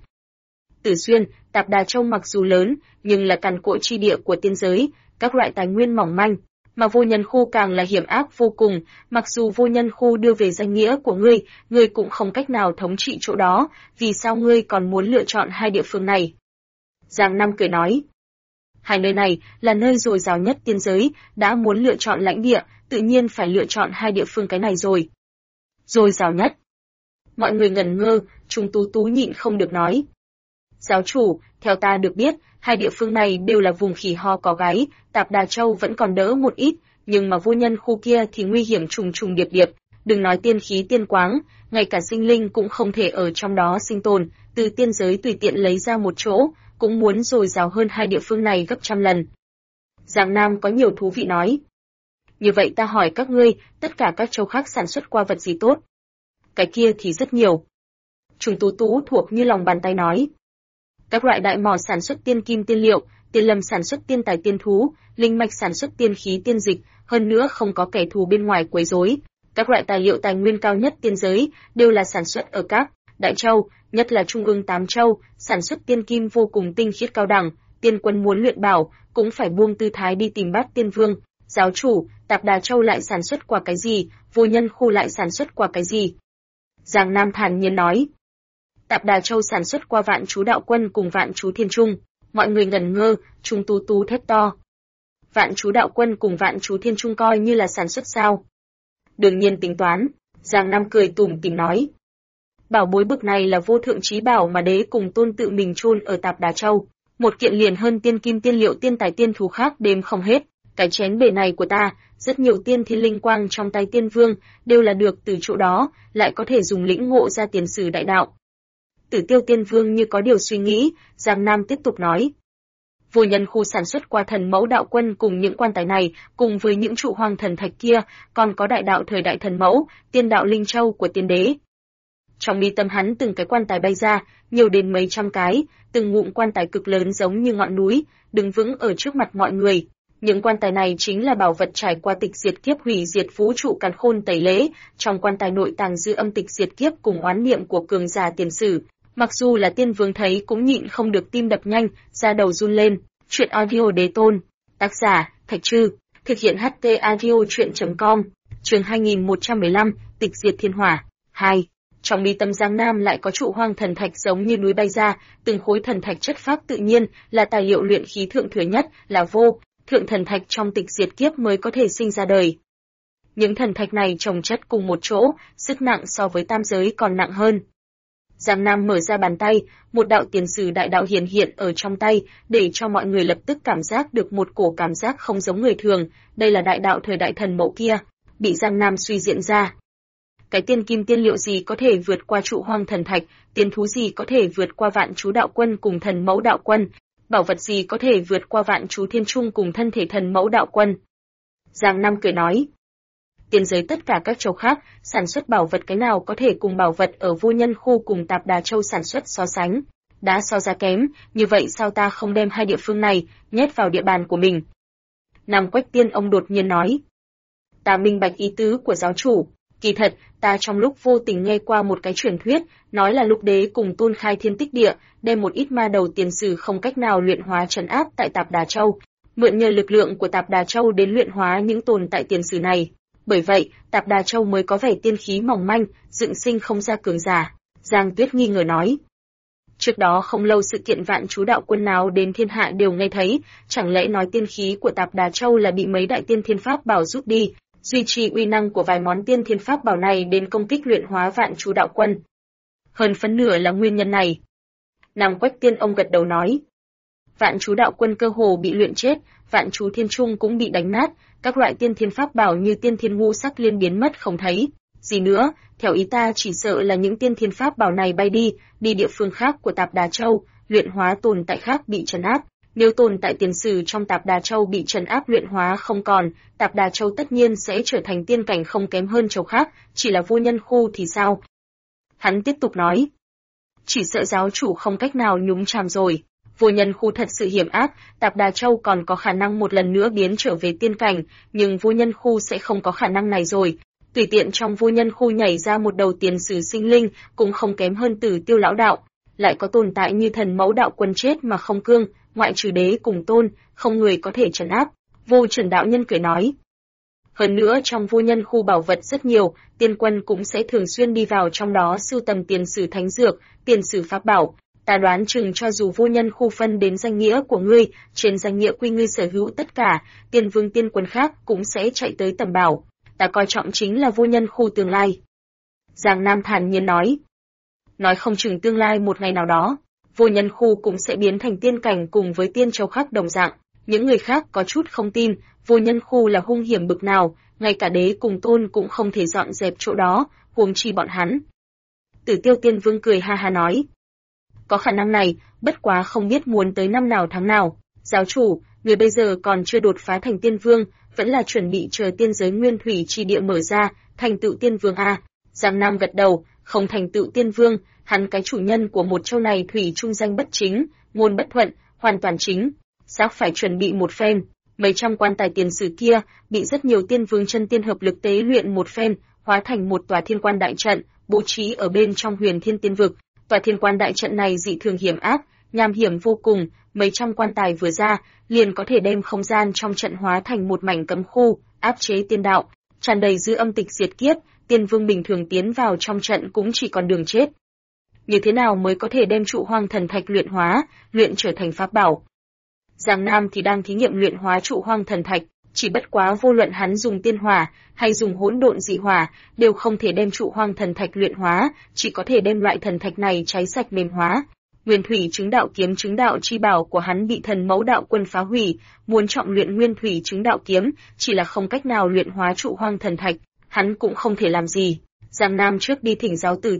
S1: Tử Xuyên, Tạp Đà Châu mặc dù lớn, nhưng là cằn cỗi chi địa của tiên giới, các loại tài nguyên mỏng manh, mà Vô Nhân khu càng là hiểm ác vô cùng, mặc dù Vô Nhân khu đưa về danh nghĩa của ngươi cũng không cách nào thống trị chỗ đó, vì sao ngươi còn muốn lựa chọn hai địa phương này? Giang Nam cười nói. Hai nơi này là nơi dồi dào nhất tiên giới, đã muốn lựa chọn lãnh địa, tự nhiên phải lựa chọn hai địa phương cái này rồi. Dồi dào nhất. Mọi người ngẩn ngơ, Trung Tú Tú nhịn không được nói. Giáo chủ, theo ta được biết, hai địa phương này đều là vùng khỉ ho có gáy, Tạp Đà Châu vẫn còn đỡ một ít, nhưng mà Vô Nhân khu kia thì nguy hiểm trùng trùng điệp điệp, đừng nói tiên khí tiên quáng, ngay cả sinh linh cũng không thể ở trong đó sinh tồn, từ tiên giới tùy tiện lấy ra một chỗ, cũng muốn dồi dào hơn hai địa phương này gấp trăm lần. Giang Nam có nhiều thú vị nói. Như vậy ta hỏi các ngươi, tất cả các châu khác sản xuất qua vật gì tốt? Cái kia thì rất nhiều. Trùng Tú Tú thuộc như lòng bàn tay nói. Các loại đại mỏ sản xuất tiên kim tiên liệu, tiên lâm sản xuất tiên tài tiên thú, linh mạch sản xuất tiên khí tiên dịch, hơn nữa không có kẻ thù bên ngoài quấy rối. Các loại tài liệu tài nguyên cao nhất tiên giới đều là sản xuất ở các đại châu, nhất là trung ương 8 châu, sản xuất tiên kim vô cùng tinh khiết cao đẳng. Tiên quân muốn luyện bảo, cũng phải buông tư thái đi tìm Bát Tiên Vương. Giáo chủ, Tạp Đà Châu lại sản xuất qua cái gì, Vô Nhân khu lại sản xuất qua cái gì? Giang Nam thản nhiên nói. Tạp Đà Châu sản xuất qua Vạn Chú Đạo Quân cùng Vạn Chú Thiên Trung. Mọi người ngẩn ngơ, Trung Tú Tú thét to. Vạn Chú Đạo Quân cùng Vạn Chú Thiên Trung coi như là sản xuất sao? Đương nhiên tính toán. Giang Nam cười tủm tỉm nói. Bảo bối bực này là vô thượng chí bảo mà đế cùng tôn tự mình chôn ở Tạp Đà Châu. Một kiện liền hơn tiên kim tiên liệu tiên tài tiên thú khác đếm không hết. Cái chén bể này của ta, rất nhiều tiên thiên linh quang trong tay tiên vương, đều là được từ chỗ đó, lại có thể dùng lĩnh ngộ ra tiền sử đại đạo. Tử Tiêu Tiên Vương như có điều suy nghĩ, Giang Nam tiếp tục nói. Vô Nhân khu sản xuất qua thần mẫu đạo quân cùng những quan tài này, cùng với những trụ hoang thần thạch kia, còn có đại đạo thời đại thần mẫu, tiên đạo linh châu của tiên đế. Trong mi tâm hắn từng cái quan tài bay ra, nhiều đến mấy trăm cái, từng ngụm quan tài cực lớn giống như ngọn núi, đứng vững ở trước mặt mọi người. Những quan tài này chính là bảo vật trải qua tịch diệt kiếp hủy diệt vũ trụ càn khôn tẩy lễ, trong quan tài nội tàng dư âm tịch diệt kiếp cùng oán niệm của cường giả tiền sử. Mặc dù là tiên vương thấy cũng nhịn không được tim đập nhanh, da đầu run lên. Chuyện audio đế tôn. Tác giả, Thạch Trư. Thực hiện HT audio chuyện.com. Chương 2115, tịch diệt thiên hỏa. 2. Trong mi tâm Giang Nam lại có trụ hoang thần thạch giống như núi bay ra, từng khối thần thạch chất phác tự nhiên, là tài liệu luyện khí thượng thừa nhất, là vô thượng thần thạch trong tịch diệt kiếp mới có thể sinh ra đời. Những thần thạch này chồng chất cùng một chỗ, sức nặng so với tam giới còn nặng hơn. Giang Nam mở ra bàn tay, một đạo tiền sử đại đạo hiển hiện ở trong tay, để cho mọi người lập tức cảm giác được một cổ cảm giác không giống người thường, đây là đại đạo thời đại thần mẫu kia, bị Giang Nam suy diễn ra. Cái tiên kim tiên liệu gì có thể vượt qua trụ hoang thần thạch, tiên thú gì có thể vượt qua vạn chú đạo quân cùng thần mẫu đạo quân, bảo vật gì có thể vượt qua vạn chú thiên trung cùng thân thể thần mẫu đạo quân. Giang Nam cười nói. Tiên giới tất cả các châu khác, sản xuất bảo vật cái nào có thể cùng bảo vật ở Vô Nhân khu cùng Tạp Đà Châu sản xuất so sánh. Đã so ra kém, như vậy sao ta không đem hai địa phương này, nhét vào địa bàn của mình. Nam Quách Tiên ông đột nhiên nói. Ta minh bạch ý tứ của giáo chủ. Kỳ thật, ta trong lúc vô tình nghe qua một cái truyền thuyết, nói là Lục Đế cùng Tôn khai thiên tích địa, đem một ít ma đầu tiền sử không cách nào luyện hóa trấn áp tại Tạp Đà Châu, mượn nhờ lực lượng của Tạp Đà Châu đến luyện hóa những tồn tại tiền sử này. Bởi vậy, Tạp Đà Châu mới có vẻ tiên khí mỏng manh, dựng sinh không ra cường giả. Giang Tuyết nghi ngờ nói. Trước đó không lâu sự kiện vạn chú đạo quân nào đến thiên hạ đều nghe thấy, chẳng lẽ nói tiên khí của Tạp Đà Châu là bị mấy đại tiên thiên pháp bảo rút đi, duy trì uy năng của vài món tiên thiên pháp bảo này đến công kích luyện hóa vạn chú đạo quân. Hơn phân nửa là nguyên nhân này. Nam Quách Tiên ông gật đầu nói. Vạn chú đạo quân cơ hồ bị luyện chết, vạn chú thiên trung cũng bị đánh nát, các loại tiên thiên pháp bảo như tiên thiên ngũ sắc liên biến mất không thấy. Gì nữa, theo ý ta chỉ sợ là những tiên thiên pháp bảo này bay đi địa phương khác của Tạp Đà Châu, luyện hóa tồn tại khác bị trấn áp. Nếu tồn tại tiền sử trong Tạp Đà Châu bị trấn áp luyện hóa không còn, Tạp Đà Châu tất nhiên sẽ trở thành tiên cảnh không kém hơn châu khác, chỉ là Vô Nhân khu thì sao? Hắn tiếp tục nói. Chỉ sợ giáo chủ không cách nào nhúng chàm rồi. Vô Nhân khu thật sự hiểm ác, Tạp Đà Châu còn có khả năng một lần nữa biến trở về tiên cảnh, nhưng Vô Nhân khu sẽ không có khả năng này rồi. Tùy tiện trong Vô Nhân khu nhảy ra một đầu tiền sử sinh linh, cũng không kém hơn Tử Tiêu lão đạo. Lại có tồn tại như thần mẫu đạo quân chết mà không cương, ngoại trừ đế cùng tôn, không người có thể trấn áp. Vô Trần đạo nhân cười nói. Hơn nữa trong Vô Nhân khu bảo vật rất nhiều, tiên quân cũng sẽ thường xuyên đi vào trong đó sưu tầm tiền sử thánh dược, tiền sử pháp bảo. Ta đoán chừng cho dù Vô Nhân khu phân đến danh nghĩa của ngươi, trên danh nghĩa quy ngươi sở hữu tất cả, tiên vương tiên quân khác cũng sẽ chạy tới tầm bảo. Ta coi trọng chính là Vô Nhân khu tương lai. Giang Nam thản nhiên nói. Nói không chừng tương lai một ngày nào đó, Vô Nhân khu cũng sẽ biến thành tiên cảnh cùng với tiên châu khác đồng dạng. Những người khác có chút không tin, Vô Nhân khu là hung hiểm bực nào, ngay cả đế cùng tôn cũng không thể dọn dẹp chỗ đó, huống chi bọn hắn. Tử Tiêu Tiên Vương cười ha ha nói. Có khả năng này, bất quá không biết muốn tới năm nào tháng nào. Giáo chủ, người bây giờ còn chưa đột phá thành tiên vương, vẫn là chuẩn bị chờ tiên giới nguyên thủy chi địa mở ra, thành tựu tiên vương a. Giang Nam gật đầu, không thành tựu tiên vương, hắn cái chủ nhân của một châu này thủy trung danh bất chính, ngôn bất thuận, hoàn toàn chính. Xác phải chuẩn bị một phen, mấy trăm quan tài tiền sử kia, bị rất nhiều tiên vương chân tiên hợp lực tế luyện một phen, hóa thành một tòa thiên quan đại trận, bố trí ở bên trong Huyền Thiên Tiên Vực. Tòa thiên quan đại trận này dị thường hiểm ác, nham hiểm vô cùng, mấy trăm quan tài vừa ra, liền có thể đem không gian trong trận hóa thành một mảnh cấm khu, áp chế tiên đạo, tràn đầy dư âm tịch diệt kiếp, tiên vương bình thường tiến vào trong trận cũng chỉ còn đường chết. Như thế nào mới có thể đem trụ hoang thần thạch luyện hóa, luyện trở thành pháp bảo? Giang Nam thì đang thí nghiệm luyện hóa trụ hoang thần thạch, chỉ bất quá vô luận hắn dùng tiên hỏa hay dùng hỗn độn dị hỏa, đều không thể đem trụ hoang thần thạch luyện hóa, chỉ có thể đem loại thần thạch này cháy sạch mềm hóa. Nguyên thủy chứng đạo kiếm chứng đạo chi bảo của hắn bị thần mẫu đạo quân phá hủy, muốn trọng luyện nguyên thủy chứng đạo kiếm, chỉ là không cách nào luyện hóa trụ hoang thần thạch, hắn cũng không thể làm gì. Giang Nam trước đi thỉnh giáo Tử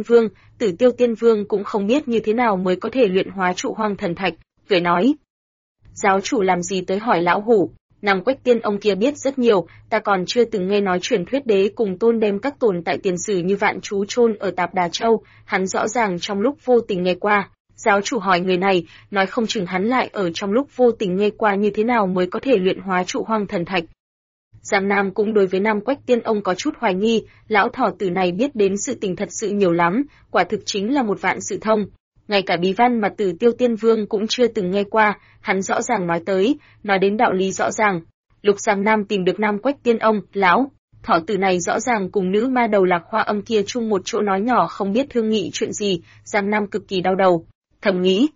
S1: Tiêu Tiên Vương cũng không biết như thế nào mới có thể luyện hóa trụ hoang thần thạch, cười nói: "Giáo chủ làm gì tới hỏi lão hủ, Nam Quách Tiên ông kia biết rất nhiều, ta còn chưa từng nghe nói truyền thuyết đế cùng tôn đem các tồn tại tiền sử như vạn chú chôn ở Tạp Đà Châu, hắn rõ ràng trong lúc vô tình nghe qua." Giáo chủ hỏi người này, nói không chừng hắn lại ở trong lúc vô tình nghe qua như thế nào mới có thể luyện hóa trụ hoang thần thạch. Giang Nam cũng đối với Nam Quách Tiên ông có chút hoài nghi, lão thỏ tử này biết đến sự tình thật sự nhiều lắm, quả thực chính là một vạn sự thông. Ngay cả bí văn mà Tử Tiêu Tiên Vương cũng chưa từng nghe qua, hắn rõ ràng nói đến đạo lý rõ ràng. Lục Giang Nam tìm được Nam Quách Tiên ông, lão thỏ tử này rõ ràng cùng nữ ma đầu Lạc Hoa Âm kia chung một chỗ nói nhỏ không biết thương nghị chuyện gì, Giang Nam cực kỳ đau đầu, thầm nghĩ.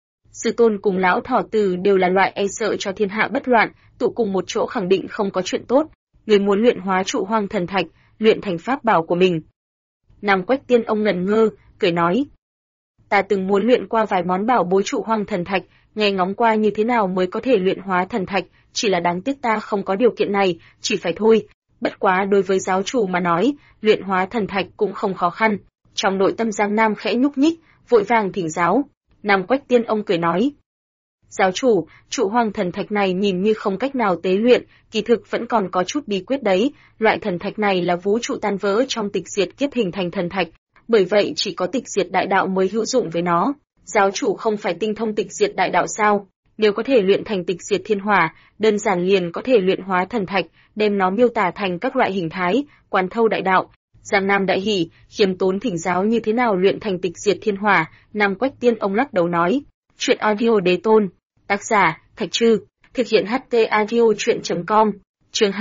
S1: Sư tôn cùng lão thỏ tử đều là loại e sợ cho thiên hạ bất loạn, tụ cùng một chỗ khẳng định không có chuyện tốt. Người muốn luyện hóa trụ hoang thần thạch, luyện thành pháp bảo của mình. Nam Quách Tiên ông ngẩn ngơ, cười nói: "Ta từng muốn luyện qua vài món bảo bối trụ hoang thần thạch, nghe ngóng qua như thế nào mới có thể luyện hóa thần thạch, chỉ là đáng tiếc ta không có điều kiện này, chỉ phải thôi. Bất quá đối với giáo chủ mà nói, luyện hóa thần thạch cũng không khó khăn." Trong nội tâm Giang Nam khẽ nhúc nhích, vội vàng thỉnh giáo. Nam Quách Tiên ông cười nói: "Giáo chủ, trụ hoang thần thạch này nhìn như không cách nào tế luyện, kỳ thực vẫn còn có chút bí quyết đấy, loại thần thạch này là vũ trụ tan vỡ trong tịch diệt kiếp hình thành thần thạch, bởi vậy chỉ có tịch diệt đại đạo mới hữu dụng với nó. Giáo chủ không phải tinh thông tịch diệt đại đạo sao? Nếu có thể luyện thành tịch diệt thiên hỏa, đơn giản liền có thể luyện hóa thần thạch, đem nó miêu tả thành các loại hình thái, quán thâu đại đạo." Giang Nam đại hỉ, khiêm tốn thỉnh giáo như thế nào luyện thành tịch diệt thiên hỏa. Nam Quách Tiên ông lắc đầu nói: "Chuyện audio đế tôn, tác giả Thạch Trư, thực hiện HT audio truyện.com, chương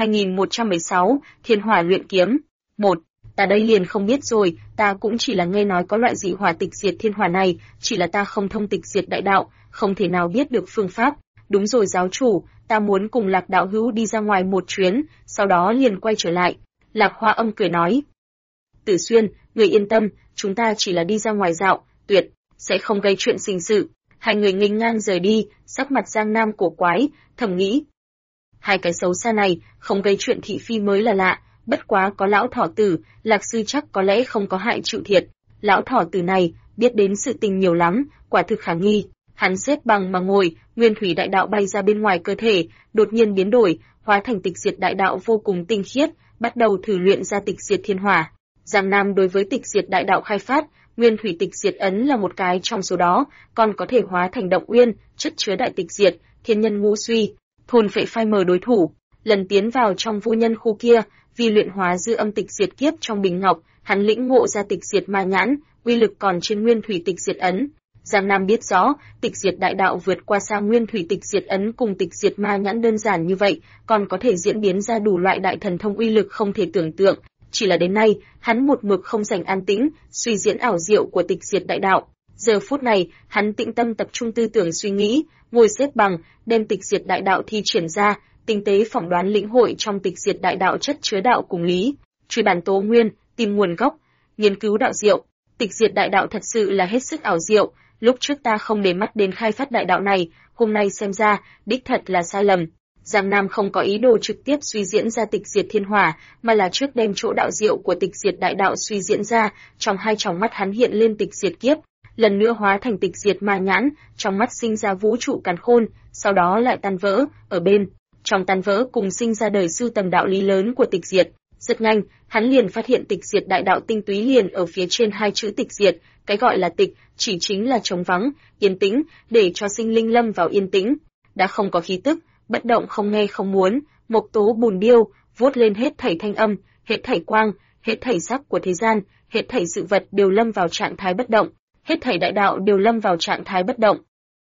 S1: 2116, Thiên Hỏa luyện kiếm. 1. Ta đây liền không biết rồi, ta cũng chỉ là nghe nói có loại dị hỏa tịch diệt thiên hỏa này, chỉ là ta không thông tịch diệt đại đạo, không thể nào biết được phương pháp. Đúng rồi giáo chủ, ta muốn cùng Lạc đạo hữu đi ra ngoài một chuyến, sau đó liền quay trở lại." Lạc Hoa Âm cười nói: "Tử Xuyên, người yên tâm, chúng ta chỉ là đi ra ngoài dạo, tuyệt sẽ không gây chuyện sinh sự." Hai người nghênh ngang rời đi, sắc mặt Giang Nam cổ quái, thầm nghĩ: hai cái xấu xa này không gây chuyện thị phi mới là lạ, bất quá có lão thỏ tử, Lạc sư chắc có lẽ không có hại chịu thiệt. Lão thỏ tử này biết đến sự tình nhiều lắm, quả thực khả nghi. Hắn xếp bằng mà ngồi, nguyên thủy đại đạo bay ra bên ngoài cơ thể, đột nhiên biến đổi, hóa thành tịch diệt đại đạo vô cùng tinh khiết, bắt đầu thử luyện ra tịch diệt thiên hỏa. Giang Nam đối với tịch diệt đại đạo khai phát, nguyên thủy tịch diệt ấn là một cái trong số đó, còn có thể hóa thành động uyên, chất chứa đại tịch diệt, thiên nhân ngũ suy, thôn phệ phai mờ đối thủ. Lần tiến vào trong vô nhân khu kia, vì luyện hóa dư âm tịch diệt kiếp trong bình ngọc, hắn lĩnh ngộ ra tịch diệt ma nhãn, uy lực còn trên nguyên thủy tịch diệt ấn. Giang Nam biết rõ, tịch diệt đại đạo vượt qua xa nguyên thủy tịch diệt ấn cùng tịch diệt ma nhãn đơn giản như vậy, còn có thể diễn biến ra đủ loại đại thần thông uy lực không thể tưởng tượng. Chỉ là đến nay, hắn một mực không dành an tĩnh, suy diễn ảo diệu của tịch diệt đại đạo. Giờ phút này, hắn tĩnh tâm tập trung tư tưởng suy nghĩ, ngồi xếp bằng, đem tịch diệt đại đạo thi triển ra, tinh tế phỏng đoán lĩnh hội trong tịch diệt đại đạo chất chứa đạo cùng lý, truy bản tố nguyên, tìm nguồn gốc, nghiên cứu đạo diệu. Tịch diệt đại đạo thật sự là hết sức ảo diệu, lúc trước ta không để mắt đến khai phát đại đạo này, hôm nay xem ra, đích thật là sai lầm. Giang Nam không có ý đồ trực tiếp suy diễn ra tịch diệt thiên hỏa, mà là trước đem chỗ đạo diệu của tịch diệt đại đạo suy diễn ra, trong hai tròng mắt hắn hiện lên tịch diệt kiếp, lần nữa hóa thành tịch diệt ma nhãn, trong mắt sinh ra vũ trụ càn khôn, sau đó lại tan vỡ, ở bên trong tan vỡ cùng sinh ra đời sưu tầm đạo lý lớn của tịch diệt. Rất nhanh, hắn liền phát hiện tịch diệt đại đạo tinh túy liền ở phía trên hai chữ tịch diệt, cái gọi là tịch, chỉ chính là trống vắng, yên tĩnh, để cho sinh linh lâm vào yên tĩnh. Đã không có khí tức, bất động không nghe không muốn, mộc tố bùn điêu, vuốt lên hết thảy thanh âm, hết thảy quang, hết thảy sắc của thế gian, hết thảy sự vật đều lâm vào trạng thái bất động, hết thảy đại đạo đều lâm vào trạng thái bất động.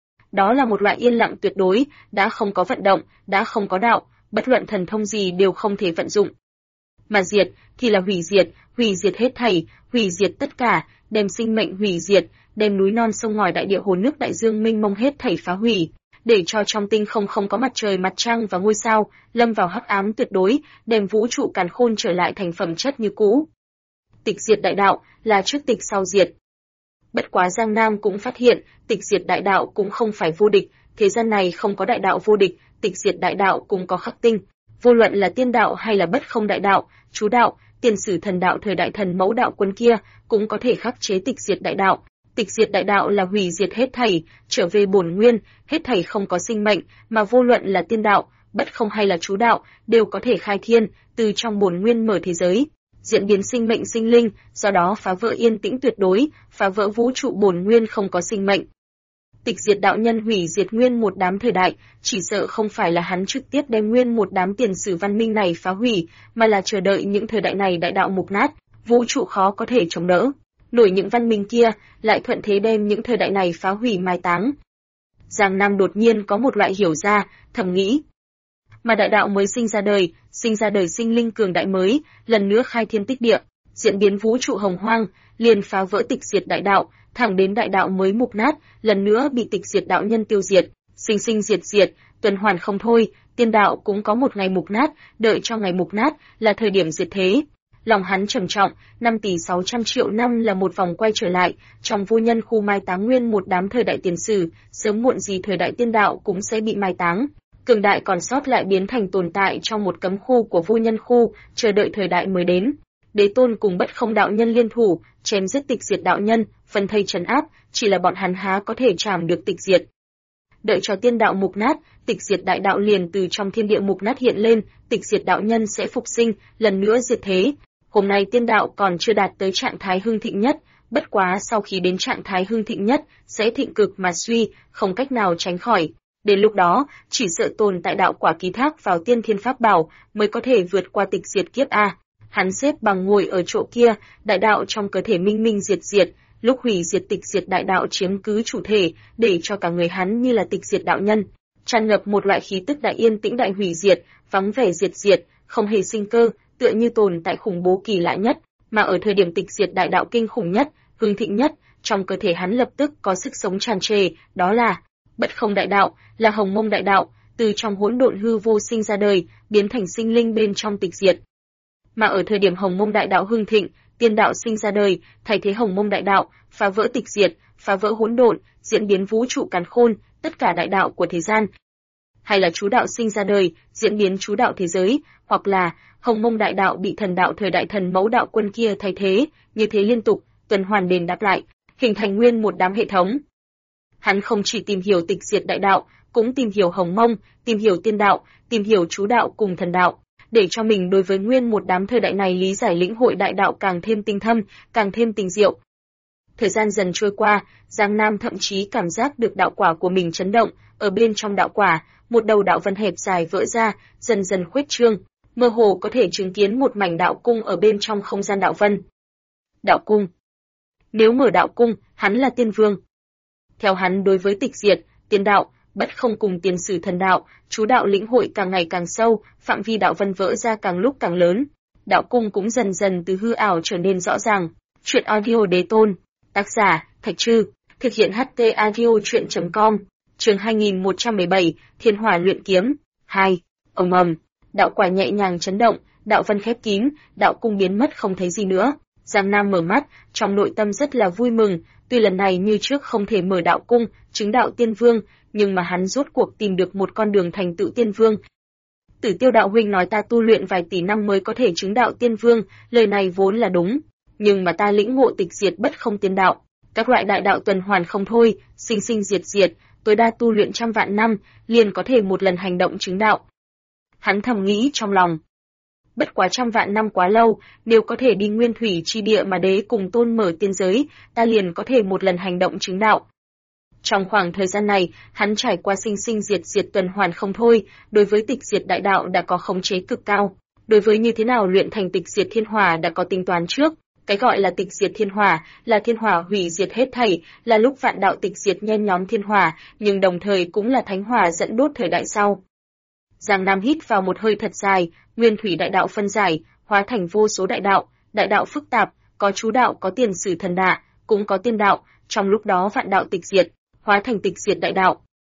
S1: Đó là một loại yên lặng tuyệt đối, đã không có vận động, đã không có đạo, bất luận thần thông gì đều không thể vận dụng. Mà diệt thì là hủy diệt hết thảy, hủy diệt tất cả, đem sinh mệnh hủy diệt, đem núi non sông ngòi đại địa hồ nước đại dương mênh mông hết thảy phá hủy. để cho trong tinh không không có mặt trời, mặt trăng và ngôi sao, lâm vào hắc ám tuyệt đối, đem vũ trụ càn khôn trở lại thành phẩm chất như cũ. Tịch diệt đại đạo là trước tịch sau diệt. Bất quá Giang Nam cũng phát hiện, tịch diệt đại đạo cũng không phải vô địch, thế gian này không có đại đạo vô địch, tịch diệt đại đạo cũng có khắc tinh. Vô luận là tiên đạo hay là bất không đại đạo, chú đạo, tiền sử thần đạo thời đại thần mẫu đạo quân kia, cũng có thể khắc chế tịch diệt đại đạo. Tịch diệt đại đạo là hủy diệt hết thảy, trở về bổn nguyên, hết thảy không có sinh mệnh, mà vô luận là tiên đạo, bất không hay là chú đạo, đều có thể khai thiên, từ trong bổn nguyên mở thế giới, diễn biến sinh mệnh sinh linh, do đó phá vỡ yên tĩnh tuyệt đối, phá vỡ vũ trụ bổn nguyên không có sinh mệnh. Tịch diệt đạo nhân hủy diệt nguyên một đám thời đại, chỉ sợ không phải là hắn trực tiếp đem nguyên một đám tiền sử văn minh này phá hủy, mà là chờ đợi những thời đại này đại đạo mục nát, vũ trụ khó có thể chống đỡ. Nổi những văn minh kia, lại thuận thế đem những thời đại này phá hủy mai táng. Giang Nam đột nhiên có một loại hiểu ra, thầm nghĩ. Mà đại đạo mới sinh ra đời sinh linh cường đại mới, lần nữa khai thiên tích địa, diễn biến vũ trụ hồng hoang, liền phá vỡ tịch diệt đại đạo, thẳng đến đại đạo mới mục nát, lần nữa bị tịch diệt đạo nhân tiêu diệt, sinh sinh diệt diệt, tuần hoàn không thôi, tiên đạo cũng có một ngày mục nát, đợi cho ngày mục nát là thời điểm diệt thế. Lòng hắn trầm trọng, 5 tỷ 600 triệu năm là một vòng quay trở lại, trong vô nhân khu mai táng nguyên một đám thời đại tiền sử, sớm muộn gì thời đại tiên đạo cũng sẽ bị mai táng. Cường đại còn sót lại biến thành tồn tại trong một cấm khu của vô nhân khu, chờ đợi thời đại mới đến. Đế tôn cùng bất không đạo nhân liên thủ, chém giết tịch diệt đạo nhân, phân thây trấn áp, chỉ là bọn hắn há có thể trảm được tịch diệt. Đợi cho tiên đạo mục nát, tịch diệt đại đạo liền từ trong thiên địa mục nát hiện lên, tịch diệt đạo nhân sẽ phục sinh, lần nữa diệt thế. Hôm nay tiên đạo còn chưa đạt tới trạng thái hưng thịnh nhất, bất quá sau khi đến trạng thái hưng thịnh nhất, sẽ thịnh cực mà suy, không cách nào tránh khỏi. Đến lúc đó, chỉ sợ tồn tại đạo quả ký thác vào tiên thiên pháp bảo, mới có thể vượt qua tịch diệt kiếp A. Hắn xếp bằng ngồi ở chỗ kia, đại đạo trong cơ thể minh minh diệt diệt, lúc hủy diệt tịch diệt đại đạo chiếm cứ chủ thể, để cho cả người hắn như là tịch diệt đạo nhân, tràn ngập một loại khí tức đại yên tĩnh đại hủy diệt, vắng vẻ diệt diệt, không hề sinh cơ, tựa như tồn tại khủng bố kỳ lạ nhất, mà ở thời điểm tịch diệt đại đạo kinh khủng nhất, hưng thịnh nhất, trong cơ thể hắn lập tức có sức sống tràn trề, đó là bất không đại đạo, là hồng mông đại đạo, từ trong hỗn độn hư vô sinh ra đời, biến thành sinh linh bên trong tịch diệt. Mà ở thời điểm hồng mông đại đạo hưng thịnh, tiên đạo sinh ra đời, thay thế hồng mông đại đạo, phá vỡ tịch diệt, phá vỡ hỗn độn, diễn biến vũ trụ càn khôn, tất cả đại đạo của thế gian. Hay là chú đạo sinh ra đời, diễn biến chú đạo thế giới, hoặc là hồng mông đại đạo bị thần đạo thời đại thần mẫu đạo quân kia thay thế, như thế liên tục, tuần hoàn đền đáp lại, hình thành nguyên một đám hệ thống. Hắn không chỉ tìm hiểu tịch diệt đại đạo, cũng tìm hiểu hồng mông, tìm hiểu tiên đạo, tìm hiểu chú đạo cùng thần đạo, để cho mình đối với nguyên một đám thời đại này lý giải lĩnh hội đại đạo càng thêm tinh thâm, càng thêm tinh diệu. Thời gian dần trôi qua, Giang Nam thậm chí cảm giác được đạo quả của mình chấn động, ở bên trong đạo quả, một đầu đạo vân hẹp dài vỡ ra, dần dần khuếch trương, mơ hồ có thể chứng kiến một mảnh đạo cung ở bên trong không gian đạo vân. Đạo cung. Nếu mở đạo cung, hắn là tiên vương. Theo hắn đối với tịch diệt, tiên đạo, bất không cùng tiền sử thần đạo, chú đạo lĩnh hội càng ngày càng sâu, phạm vi đạo vân vỡ ra càng lúc càng lớn. Đạo cung cũng dần dần từ hư ảo trở nên rõ ràng. Chuyện audio đế tôn. Tác giả, Thạch Trư. Thực hiện HT audio chuyện.com. Chương 2117, Thiên Hỏa luyện kiếm. 2. Ầm ầm. Đạo quả nhẹ nhàng chấn động, đạo vân khép kín, đạo cung biến mất không thấy gì nữa. Giang Nam mở mắt, trong nội tâm rất là vui mừng, tuy lần này như trước không thể mở đạo cung, chứng đạo tiên vương, nhưng mà hắn rốt cuộc tìm được một con đường thành tựu tiên vương. Tử Tiêu đạo huynh nói ta tu luyện vài tỷ năm mới có thể chứng đạo tiên vương, lời này vốn là đúng, nhưng mà ta lĩnh ngộ tịch diệt bất không tiên đạo, các loại đại đạo tuần hoàn không thôi, sinh sinh diệt diệt, tối đa tu luyện trăm vạn năm, liền có thể một lần hành động chứng đạo. Hắn thầm nghĩ trong lòng. Bất quá trăm vạn năm quá lâu, nếu có thể đi nguyên thủy chi địa mà đế cùng tôn mở tiên giới, ta liền có thể một lần hành động chứng đạo. Trong khoảng thời gian này, hắn trải qua sinh sinh diệt diệt tuần hoàn không thôi, đối với tịch diệt đại đạo đã có khống chế cực cao. Đối với như thế nào luyện thành tịch diệt thiên hỏa đã có tính toán trước. Cái gọi là tịch diệt thiên hỏa, là thiên hỏa hủy diệt hết thảy, là lúc vạn đạo tịch diệt nhen nhóm thiên hỏa, nhưng đồng thời cũng là thánh hỏa dẫn đốt thời đại sau. Giang Nam hít vào một hơi thật dài, nguyên thủy đại đạo phân giải, hóa thành vô số đại đạo phức tạp, có chú đạo, có tiền sử thần đạo, cũng có tiên đạo, trong lúc đó vạn đạo tịch diệt, hóa thành tịch diệt đại đạo.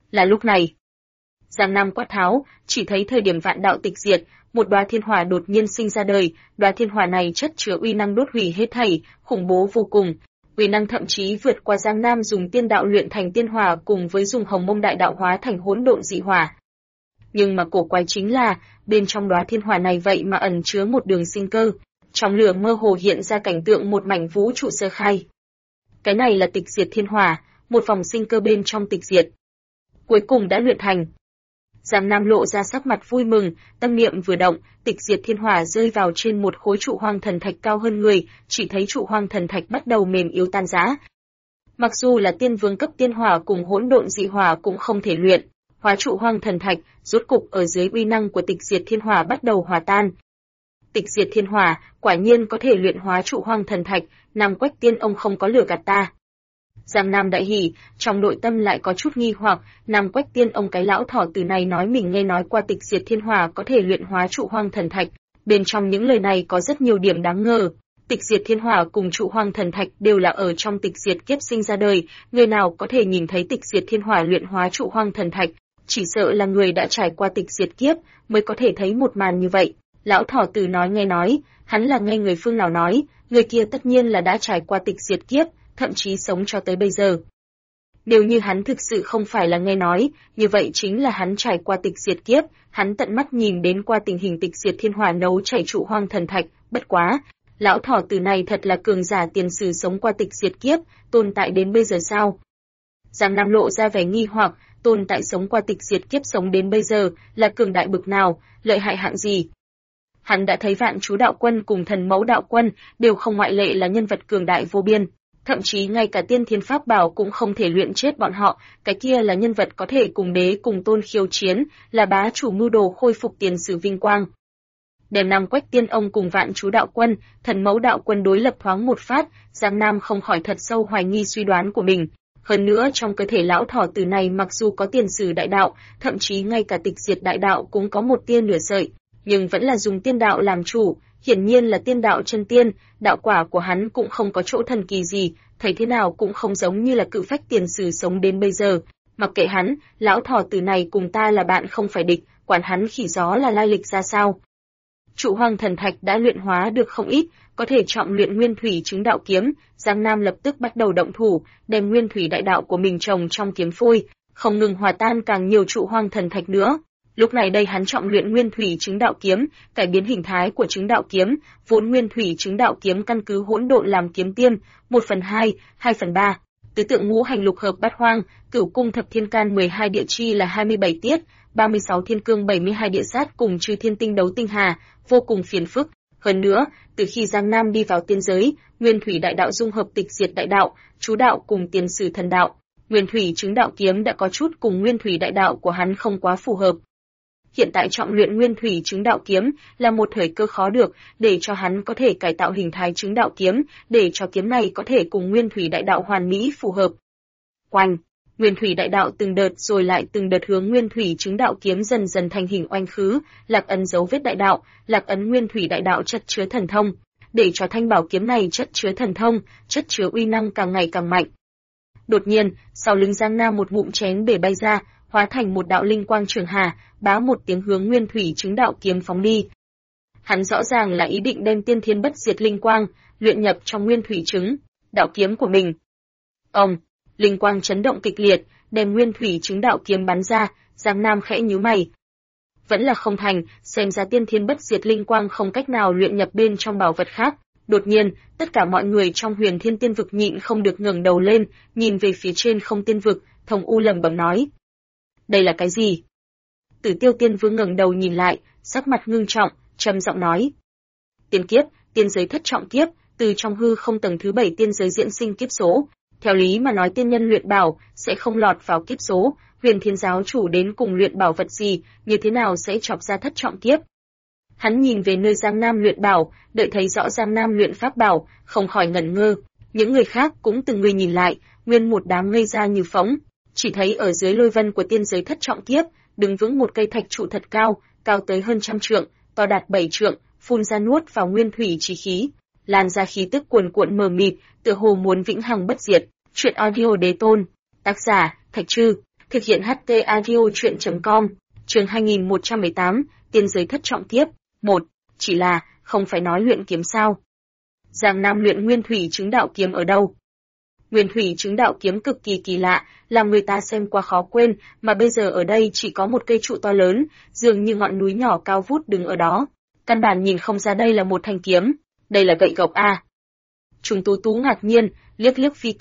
S1: Là lúc này, Giang Nam quát tháo, chỉ thấy thời điểm vạn đạo tịch diệt, một đóa thiên hỏa đột nhiên sinh ra đời, đóa thiên hỏa này chất chứa uy năng đốt hủy hết thảy, khủng bố vô cùng. Uy năng thậm chí vượt qua Giang Nam dùng tiên đạo luyện thành tiên hỏa cùng với dùng Hồng Mông đại đạo hóa thành hỗn độn dị hỏa. Nhưng mà cổ quái chính là, bên trong đóa thiên hỏa này vậy mà ẩn chứa một đường sinh cơ. Trong lửa mơ hồ hiện ra cảnh tượng một mảnh vũ trụ sơ khai. Cái này là tịch diệt thiên hỏa, một vòng sinh cơ bên trong tịch diệt. Cuối cùng đã luyện thành. Giang Nam lộ ra sắc mặt vui mừng, tâm niệm vừa động, tịch diệt thiên hỏa rơi vào trên một khối trụ hoang thần thạch cao hơn người, chỉ thấy trụ hoang thần thạch bắt đầu mềm yếu tan rã. Mặc dù là tiên vương cấp tiên hỏa cùng hỗn độn dị hỏa cũng không thể luyện, hóa trụ hoang thần thạch, rốt cục ở dưới uy năng của tịch diệt thiên hỏa bắt đầu hòa tan. Tịch diệt thiên hỏa, quả nhiên có thể luyện hóa trụ hoang thần thạch, Nam Quách tiên ông không có lừa gạt ta. Giang Nam đại hỉ, trong nội tâm lại có chút nghi hoặc, Nam Quách tiên ông cái lão thỏ tử này nói mình nghe nói qua tịch diệt thiên hỏa có thể luyện hóa trụ hoang thần thạch, bên trong những lời này có rất nhiều điểm đáng ngờ. Tịch diệt thiên hỏa cùng trụ hoang thần thạch đều là ở trong tịch diệt kiếp sinh ra đời, người nào có thể nhìn thấy tịch diệt thiên hỏa luyện hóa trụ hoang thần thạch, chỉ sợ là người đã trải qua tịch diệt kiếp mới có thể thấy một màn như vậy. Lão thỏ tử nghe nói, hắn là nghe người phương nào nói, người kia tất nhiên là đã trải qua tịch diệt kiếp, thậm chí sống cho tới bây giờ. Nếu như hắn thực sự không phải là nghe nói, như vậy chính là hắn trải qua tịch diệt kiếp, hắn tận mắt nhìn đến qua tình hình tịch diệt thiên hỏa nấu chảy trụ hoang thần thạch, bất quá, lão thỏ tử này thật là cường giả tiền sử sống qua tịch diệt kiếp, tồn tại đến bây giờ sao? Giang Nam lộ ra vẻ nghi hoặc, tồn tại sống qua tịch diệt kiếp sống đến bây giờ, là cường đại bực nào, lợi hại hạng gì? Hắn đã thấy Vạn Chú đạo quân cùng Thần Mẫu đạo quân đều không ngoại lệ là nhân vật cường đại vô biên, thậm chí ngay cả tiên thiên pháp bảo cũng không thể luyện chết bọn họ, cái kia là nhân vật có thể cùng đế cùng tôn khiêu chiến, là bá chủ mưu đồ khôi phục tiền sử vinh quang. Đem Nam Quách tiên ông cùng Vạn Chú đạo quân, Thần Mẫu đạo quân đối lập thoáng một phát, Giang Nam không khỏi thật sâu hoài nghi suy đoán của mình. Hơn nữa trong cơ thể lão thỏ tử này mặc dù có tiền sử đại đạo, thậm chí ngay cả tịch diệt đại đạo cũng có một tia nửa sợi, nhưng vẫn là dùng tiên đạo làm chủ, hiển nhiên là tiên đạo chân tiên, đạo quả của hắn cũng không có chỗ thần kỳ gì, thấy thế nào cũng không giống như là cự phách tiền sử sống đến bây giờ. Mặc kệ hắn, lão thỏ tử này cùng ta là bạn không phải địch, quản hắn khỉ gió là lai lịch ra sao. Trụ hoang thần thạch đã luyện hóa được không ít, có thể trọng luyện nguyên thủy chứng đạo kiếm, Giang Nam lập tức bắt đầu động thủ, đem nguyên thủy đại đạo của mình trồng trong kiếm phôi, không ngừng hòa tan càng nhiều trụ hoang thần thạch nữa. Lúc này đây hắn trọng luyện nguyên thủy chứng đạo kiếm, cải biến hình thái của chứng đạo kiếm, vốn nguyên thủy chứng đạo kiếm căn cứ hỗn độn làm kiếm tiêm, 1/2, 2/3, tứ tượng ngũ hành lục hợp bát hoang, cửu cung thập thiên can 12 địa chi là 27 tiết, 36 thiên cương 72 địa sát cùng chư thiên tinh đấu tinh hà, vô cùng phiền phức. Hơn nữa, từ khi Giang Nam đi vào tiên giới, nguyên thủy đại đạo dung hợp tịch diệt đại đạo, chú đạo cùng tiền sử thần đạo, nguyên thủy chứng đạo kiếm đã có chút cùng nguyên thủy đại đạo của hắn không quá phù hợp. Hiện tại trọng luyện nguyên thủy chứng đạo kiếm là một thời cơ khó được, để cho hắn có thể cải tạo hình thái chứng đạo kiếm, để cho kiếm này có thể cùng nguyên thủy đại đạo hoàn mỹ phù hợp. Oanh! Nguyên thủy đại đạo từng đợt rồi lại từng đợt hướng nguyên thủy chứng đạo kiếm dần dần thành hình oanh khứ, lạc ấn dấu vết đại đạo, lạc ấn nguyên thủy đại đạo chất chứa thần thông, để cho thanh bảo kiếm này chất chứa thần thông, chất chứa uy năng càng ngày càng mạnh. Đột nhiên, sau lưng Giang Nam một ngụm chén bể bay ra, hóa thành một đạo linh quang trường hà, bá một tiếng hướng nguyên thủy chứng đạo kiếm phóng đi. Hắn rõ ràng là ý định đem tiên thiên bất diệt linh quang luyện nhập trong nguyên thủy chứng đạo kiếm của mình. Linh quang chấn động kịch liệt, đem nguyên thủy chứng đạo kiếm bắn ra, Giang Nam khẽ nhíu mày. Vẫn là không thành, xem ra tiên thiên bất diệt linh quang không cách nào luyện nhập bên trong bảo vật khác. Đột nhiên, tất cả mọi người trong Huyền Thiên Tiên vực nhịn không được ngẩng đầu lên, nhìn về phía trên không tiên vực, Thông U lẩm bẩm nói: "Đây là cái gì?" Tử Tiêu Tiên Vương ngẩng đầu nhìn lại, sắc mặt ngưng trọng, trầm giọng nói: "Tiên kiếp, tiên giới thất trọng kiếp, từ trong hư không tầng thứ 7 tiên giới diễn sinh kiếp số. Theo lý mà nói tiên nhân luyện bảo sẽ không lọt vào kiếp số, Huyền Thiên giáo chủ đến cùng luyện bảo vật gì, như thế nào sẽ chọc ra thất trọng kiếp?" Hắn nhìn về nơi Giang Nam luyện bảo, đợi thấy rõ Giang Nam luyện pháp bảo, không khỏi ngẩn ngơ. Những người khác cũng từng người nhìn lại, nguyên một đám ngây ra như phỗng. Chỉ thấy ở dưới lôi vân của tiên giới thất trọng kiếp, đứng vững một cây thạch trụ thật cao, cao tới hơn 100 trượng, to đạt 7 trượng, phun ra nuốt vào nguyên thủy chí khí, lan ra khí tức cuồn cuộn mờ mịt, tựa hồ muốn vĩnh hằng bất diệt. Truyện audio Đế Tôn, tác giả Thạch Trư, Thực hiện HT Audio truyện.com. Chương 2118, tiên giới thất trọng tiếp. 1. Chỉ là, không phải nói luyện kiếm sao? Giang Nam luyện nguyên thủy chứng đạo kiếm ở đâu? Nguyên thủy chứng đạo kiếm cực kỳ kỳ lạ, làm người ta xem qua khó quên, mà bây giờ ở đây chỉ có một cây trụ to lớn, dường như ngọn núi nhỏ cao vút đứng ở đó. Căn bản nhìn không ra đây là một thanh kiếm, đây là gậy gộc a. Trùng Tú Tú ngạc nhiên, liếc liếc Phi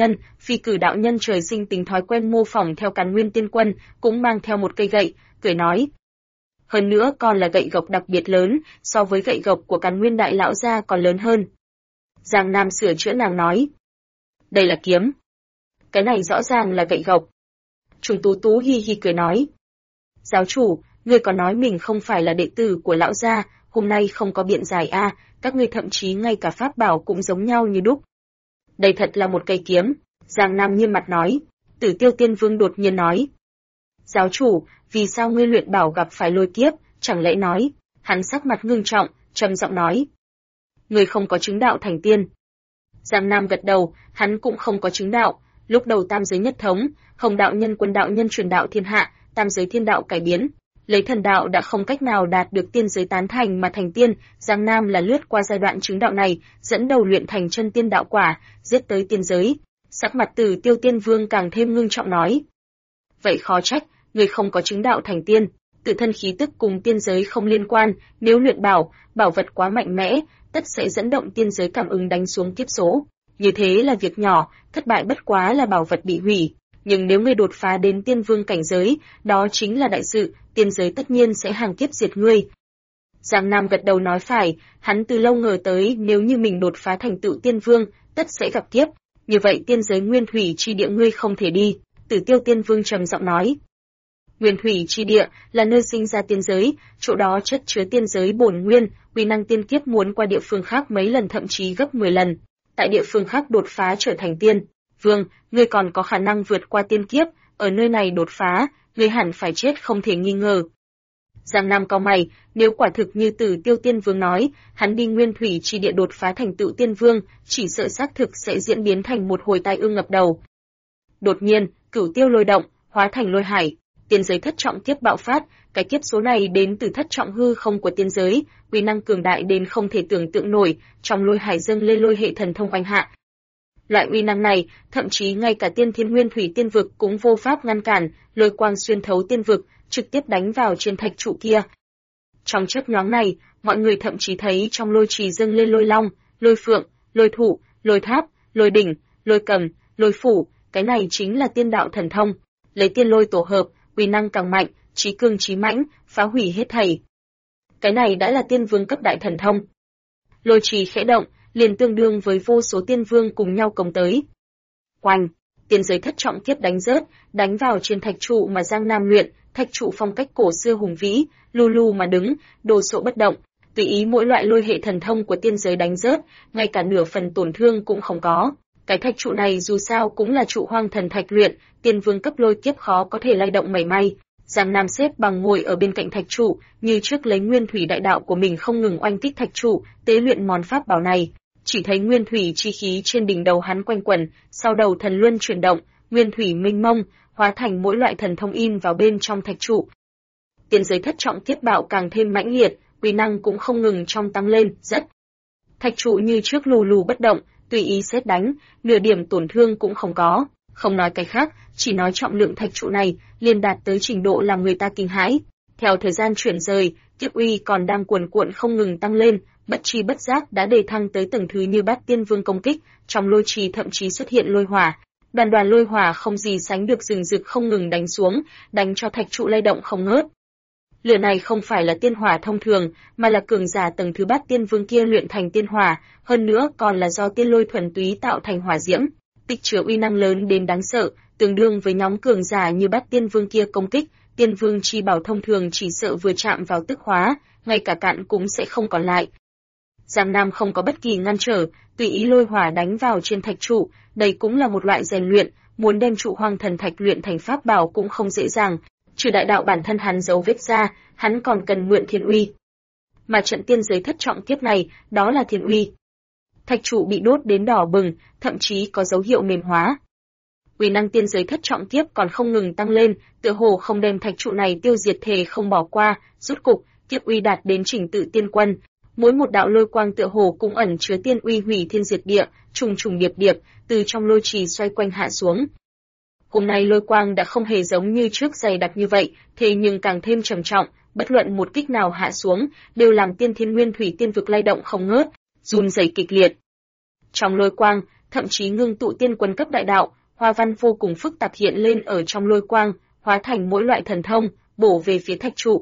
S1: Cử đạo nhân trời sinh tính thói quen mô phỏng theo Càn Nguyên Tiên Quân, cũng mang theo một cây gậy, cười nói. Hơn nữa còn là gậy gộc đặc biệt lớn, so với gậy gộc của Càn Nguyên đại lão gia còn lớn hơn. Giang Nam sửa chữa nàng nói. Đây là kiếm. Cái này rõ ràng là gậy gộc. Trùng Tú Tú hi hi cười nói. Giáo chủ, ngươi còn nói mình không phải là đệ tử của lão gia, hôm nay không có biện giải a, các ngươi thậm chí ngay cả pháp bảo cũng giống nhau như đúc. Đây thật là một cây kiếm, Giang Nam nghiêm mặt nói. Tử Tiêu Tiên Vương đột nhiên nói. Giáo chủ, vì sao ngươi luyện bảo gặp phải lôi kiếp, chẳng lẽ nói, hắn sắc mặt ngưng trọng, trầm giọng nói. Ngươi không có chứng đạo thành tiên. Giang Nam gật đầu, hắn cũng không có chứng đạo, lúc đầu tam giới nhất thống, Hồng đạo nhân Quân đạo nhân truyền đạo thiên hạ, tam giới thiên đạo cải biến. Lấy thần đạo đã không cách nào đạt được tiên giới tán thành mà thành tiên, Giang Nam là lướt qua giai đoạn chứng đạo này, dẫn đầu luyện thành chân tiên đạo quả, giết tới tiên giới. Sắc mặt Tử Tiêu Tiên Vương càng thêm ngưng trọng nói. Vậy khó trách, người không có chứng đạo thành tiên, tự thân khí tức cùng tiên giới không liên quan, nếu luyện bảo vật quá mạnh mẽ, tất sẽ dẫn động tiên giới cảm ứng đánh xuống kiếp số. Như thế là việc nhỏ, thất bại bất quá là bảo vật bị hủy. Nhưng nếu ngươi đột phá đến tiên vương cảnh giới, đó chính là đại sự, tiên giới tất nhiên sẽ hàng kiếp diệt ngươi. Giang Nam gật đầu nói phải, hắn từ lâu ngờ tới nếu như mình đột phá thành tựu tiên vương, tất sẽ gặp kiếp. Như vậy tiên giới nguyên thủy chi địa ngươi không thể đi, Tử Tiêu Tiên Vương trầm giọng nói. Nguyên thủy chi địa là nơi sinh ra tiên giới, chỗ đó chất chứa tiên giới bổn nguyên, uy năng tiên kiếp muốn qua địa phương khác mấy lần thậm chí gấp 10 lần. Tại địa phương khác đột phá trở thành tiên vương, ngươi còn có khả năng vượt qua tiên kiếp, ở nơi này đột phá, ngươi hẳn phải chết không thể nghi ngờ. Giang Nam cau mày, nếu quả thực như Tử Tiêu Tiên Vương nói, hắn đi nguyên thủy chi địa đột phá thành tựu tiên vương, chỉ sợ xác thực sẽ diễn biến thành một hồi tai ương ngập đầu. Đột nhiên, cửu tiêu lôi động, hóa thành lôi hải, tiên giới thất trọng kiếp bạo phát, cái kiếp số này đến từ thất trọng hư không của tiên giới, uy năng cường đại đến không thể tưởng tượng nổi, trong lôi hải dâng lên lôi hệ thần thông oanh hạ. Loại uy năng này, thậm chí ngay cả tiên thiên nguyên thủy tiên vực cũng vô pháp ngăn cản, lôi quang xuyên thấu tiên vực, trực tiếp đánh vào trên thạch trụ kia. Trong chớp nhoáng này, mọi người thậm chí thấy trong lôi trì dâng lên lôi long, lôi phượng, lôi thụ, lôi tháp, lôi đỉnh, lôi cầm, lôi phủ, cái này chính là tiên đạo thần thông. Lấy tiên lôi tổ hợp, uy năng càng mạnh, chí cương chí mãnh, phá hủy hết thảy. Cái này đã là tiên vương cấp đại thần thông. Lôi trì khẽ động, liền tương đương với vô số tiên vương cùng nhau công tới. Oanh, tiên giới thất trọng kiếp đánh rớt, đánh vào trên thạch trụ mà Giang Nam luyện, thạch trụ phong cách cổ xưa hùng vĩ, lu lu mà đứng, đồ sộ bất động, tùy ý mỗi loại lôi hệ thần thông của tiên giới đánh rớt, ngay cả nửa phần tổn thương cũng không có. Cái thạch trụ này dù sao cũng là trụ hoang thần thạch luyện, tiên vương cấp lôi kiếp khó có thể lay động mảy may. Giang Nam xếp bằng ngồi ở bên cạnh thạch trụ, như trước lấy nguyên thủy đại đạo của mình không ngừng oanh kích thạch trụ, tế luyện món pháp bảo này. Chỉ thấy nguyên thủy chi khí trên đỉnh đầu hắn quanh quẩn, sau đầu thần luân chuyển động, nguyên thủy minh mông, hóa thành mỗi loại thần thông in vào bên trong thạch trụ. Tiên giới thất trọng kiếp bạo càng thêm mãnh liệt, uy năng cũng không ngừng trong tăng lên, rất. Thạch trụ như trước lù lù bất động, tùy ý sét đánh, nửa điểm tổn thương cũng không có. Không nói cái khác, chỉ nói trọng lượng thạch trụ này liền đạt tới trình độ làm người ta kinh hãi. Theo thời gian chuyển rời, kiếp uy còn đang cuồn cuộn không ngừng tăng lên, bất tri bất giác đã đề thăng tới tầng thứ như Bát Tiên Vương công kích, trong lôi trì thậm chí xuất hiện lôi hỏa. Đoàn lôi hỏa không gì sánh được rừng rực không ngừng đánh xuống, đánh cho thạch trụ lay động không ngớt. Lửa này không phải là tiên hỏa thông thường, mà là cường giả tầng thứ Bát Tiên Vương kia luyện thành tiên hỏa, hơn nữa còn là do tiên lôi thuần túy tạo thành hỏa diễm, tích chứa uy năng lớn đến đáng sợ, tương đương với nhóm cường giả như Bát Tiên Vương kia công kích, tiên vương chi bảo thông thường chỉ sợ vừa chạm vào tức hóa, ngay cả cạn cũng sẽ không còn lại. Giang Nam không có bất kỳ ngăn trở, tùy ý lôi hỏa đánh vào trên thạch trụ, đây cũng là một loại rèn luyện, muốn đem trụ hoang thần thạch luyện thành pháp bảo cũng không dễ dàng, trừ đại đạo bản thân hắn dấu vết ra, hắn còn cần mượn thiên uy. Mà trận tiên giới thất trọng kiếp này, đó là thiên uy. Thạch trụ bị đốt đến đỏ bừng, thậm chí có dấu hiệu mềm hóa. uy năng tiên giới thất trọng kiếp còn không ngừng tăng lên, tựa hồ không đem thạch trụ này tiêu diệt thề không bỏ qua, rút cục, kiếp uy đạt đến trình tự tiên quân. Mỗi một đạo lôi quang tựa hồ cũng ẩn chứa tiên uy hủy thiên diệt địa, trùng trùng điệp điệp, từ trong lôi trì xoay quanh hạ xuống. Hôm nay lôi quang đã không hề giống như trước dày đặc như vậy, thế nhưng càng thêm trầm trọng, bất luận một kích nào hạ xuống, đều làm tiên thiên nguyên thủy tiên vực lay động không ngớt, run rẩy kịch liệt. Trong lôi quang, thậm chí ngưng tụ tiên quân cấp đại đạo, hoa văn vô cùng phức tạp hiện lên ở trong lôi quang, hóa thành mỗi loại thần thông, bổ về phía thạch trụ.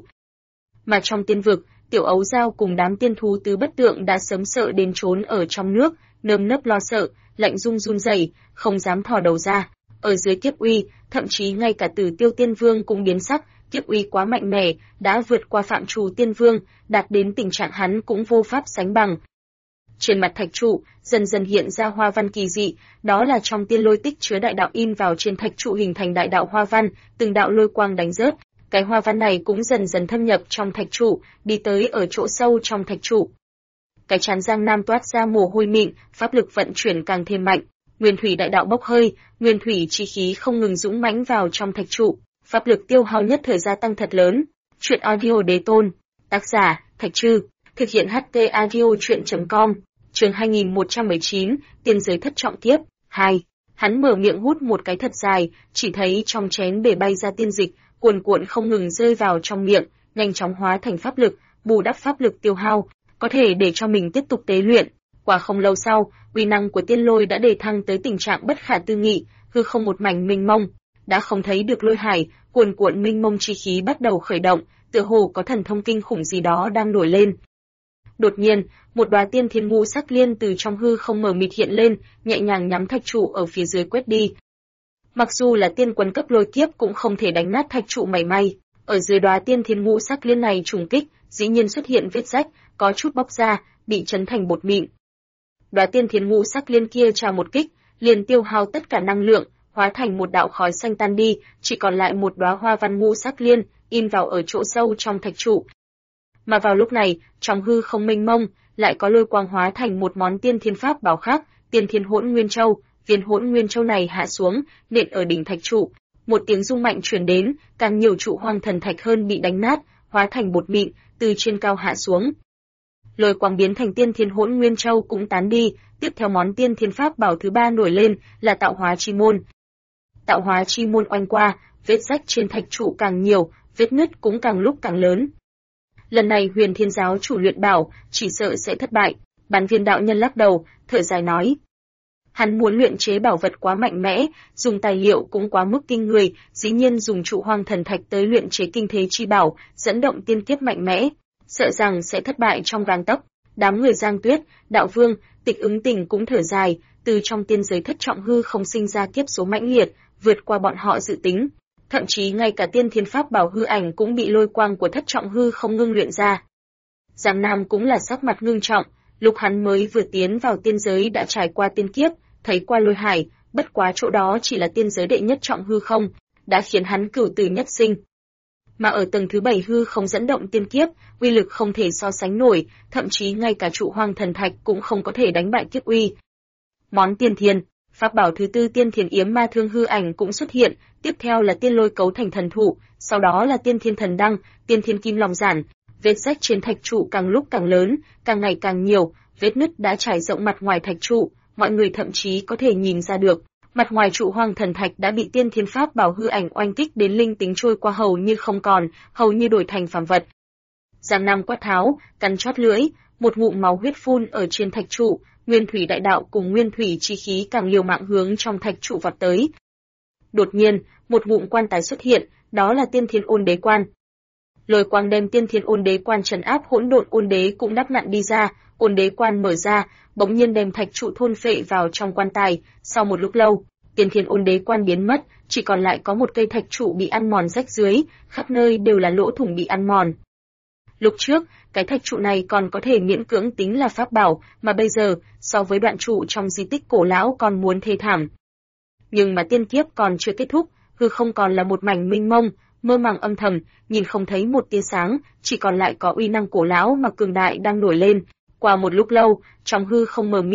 S1: Mà trong tiên vực, Tiểu Ấu Dao cùng đám tiên thú tứ bất tượng đã sớm sợ đến trốn ở trong nước, nơm nớp lo sợ, lạnh run run rẩy, không dám thò đầu ra. Ở dưới kiếp uy, thậm chí ngay cả Tử Tiêu Tiên Vương cũng biến sắc, kiếp uy quá mạnh mẽ, đã vượt qua phạm trù Tiên Vương, đạt đến tình trạng hắn cũng vô pháp sánh bằng. Trên mặt thạch trụ, dần dần hiện ra hoa văn kỳ dị, đó là trong tiên lôi tích chứa đại đạo in vào trên thạch trụ hình thành đại đạo hoa văn, từng đạo lôi quang đánh rớt. Cái hoa văn này cũng dần dần thâm nhập trong thạch trụ, đi tới ở chỗ sâu trong thạch trụ. Cái chán Giang Nam toát ra mồ hôi mịn, pháp lực vận chuyển càng thêm mạnh. Nguyên thủy đại đạo bốc hơi, nguyên thủy chi khí không ngừng dũng mãnh vào trong thạch trụ, pháp lực tiêu hao nhất thời gia tăng thật lớn. Truyện audio đế tôn, tác giả Thạch Trư, thực hiện HT audio truyện.com, chương 2119, tiên giới thất trọng kiếp 2. Hắn mở miệng hút một cái thật dài, chỉ thấy trong chén bể bay ra tiên dịch, cuồn cuộn không ngừng rơi vào trong miệng, nhanh chóng hóa thành pháp lực, bù đắp pháp lực tiêu hao, có thể để cho mình tiếp tục tế luyện. Qua không lâu sau, uy năng của tiên lôi đã đề thăng tới tình trạng bất khả tư nghị, hư không một mảnh mênh mông, đã không thấy được lôi hải, cuồn cuộn mênh mông chi khí bắt đầu khởi động, tựa hồ có thần thông kinh khủng gì đó đang nổi lên. Đột nhiên, một đóa tiên thiên ngũ sắc liên từ trong hư không mờ mịt hiện lên, nhẹ nhàng nhắm thạch trụ ở phía dưới quét đi. Mặc dù là tiên quân cấp lôi kiếp cũng không thể đánh nát thạch trụ mảy may, ở dưới đóa tiên thiên ngũ sắc liên này trùng kích, dĩ nhiên xuất hiện vết rách, có chút bóc ra, bị chấn thành bột mịn. Đóa tiên thiên ngũ sắc liên kia chào một kích, liền tiêu hao tất cả năng lượng, hóa thành một đạo khói xanh tan đi, chỉ còn lại một đóa hoa văn ngũ sắc liên, in vào ở chỗ sâu trong thạch trụ. Mà vào lúc này, trong hư không mênh mông, lại có lôi quang hóa thành một món tiên thiên pháp bảo khác, tiên thiên hỗn nguyên châu. Viên hỗn nguyên châu này hạ xuống, nện ở đỉnh thạch trụ, một tiếng rung mạnh truyền đến, càng nhiều trụ hoang thần thạch hơn bị đánh nát, hóa thành bột mịn, từ trên cao hạ xuống. Lôi quang biến thành tiên thiên hỗn nguyên châu cũng tán đi, tiếp theo món tiên thiên pháp bảo thứ ba nổi lên là tạo hóa chi môn. Tạo hóa chi môn oanh qua, vết rách trên thạch trụ càng nhiều, vết nứt cũng càng lúc càng lớn. Lần này Huyền Thiên giáo chủ luyện bảo, chỉ sợ sẽ thất bại. Bán Viên đạo nhân lắc đầu, thở dài nói. Hắn muốn luyện chế bảo vật quá mạnh mẽ, dùng tài liệu cũng quá mức kinh người, dĩ nhiên dùng trụ hoang thần thạch tới luyện chế kinh thế chi bảo, dẫn động tiên kiếp mạnh mẽ, sợ rằng sẽ thất bại trong gang tấc. Đám người Giang Tuyết, Đạo Vương, Tịch Ứng Tình cũng thở dài, từ trong tiên giới thất trọng hư không sinh ra kiếp số mãnh liệt, vượt qua bọn họ dự tính. Thậm chí ngay cả tiên thiên pháp bảo hư ảnh cũng bị lôi quang của thất trọng hư không ngưng luyện ra. Giang Nam cũng là sắc mặt ngưng trọng, lúc hắn mới vừa tiến vào tiên giới đã trải qua tiên kiếp, thấy qua lôi hải, bất quá chỗ đó chỉ là tiên giới đệ nhất trọng hư không, đã khiến hắn cửu tử nhất sinh. Mà ở tầng thứ 7 hư không dẫn động tiên kiếp, uy lực không thể so sánh nổi, thậm chí ngay cả trụ hoang thần thạch cũng không có thể đánh bại kiếp uy. Món tiên thiên, pháp bảo thứ tư tiên thiên yếm ma thương hư ảnh cũng xuất hiện, tiếp theo là tiên lôi cấu thành thần thụ, sau đó là tiên thiên thần đăng, tiên thiên kim long giản. Vết rách trên thạch trụ càng lúc càng lớn, càng ngày càng nhiều, vết nứt đã trải rộng mặt ngoài thạch trụ, mọi người thậm chí có thể nhìn ra được, mặt ngoài trụ hoang thần thạch đã bị tiên thiên pháp bảo hư ảnh oanh kích đến linh tính trôi qua hầu như không còn, hầu như đổi thành phàm vật. Giang Nam quát tháo, cắn chót lưỡi, một ngụm máu huyết phun ở trên thạch trụ, nguyên thủy đại đạo cùng nguyên thủy chi khí càng liều mạng hướng trong thạch trụ vọt tới. Đột nhiên, một ngụm quan tài xuất hiện, đó là tiên thiên ôn đế quan. Lôi quang đem tiên thiên ôn đế quan trấn áp hỗn độn ôn đế cũng đắp nặn đi ra, ôn đế quan mở ra, bỗng nhiên đem thạch trụ thôn phệ vào trong quan tài, sau một lúc lâu, tiên thiên ôn đế quan biến mất, chỉ còn lại có một cây thạch trụ bị ăn mòn rách dưới, khắp nơi đều là lỗ thủng bị ăn mòn. Lúc trước, cái thạch trụ này còn có thể miễn cưỡng tính là pháp bảo, mà bây giờ, so với đoạn trụ trong di tích cổ lão còn muốn thê thảm. Nhưng mà tiên kiếp còn chưa kết thúc, hư không còn là một mảnh mênh mông, mơ màng âm thầm, nhìn không thấy một tia sáng, chỉ còn lại có uy năng cổ lão mà cường đại đang nổi lên. Qua một lúc lâu, trong hư không mờ mịt,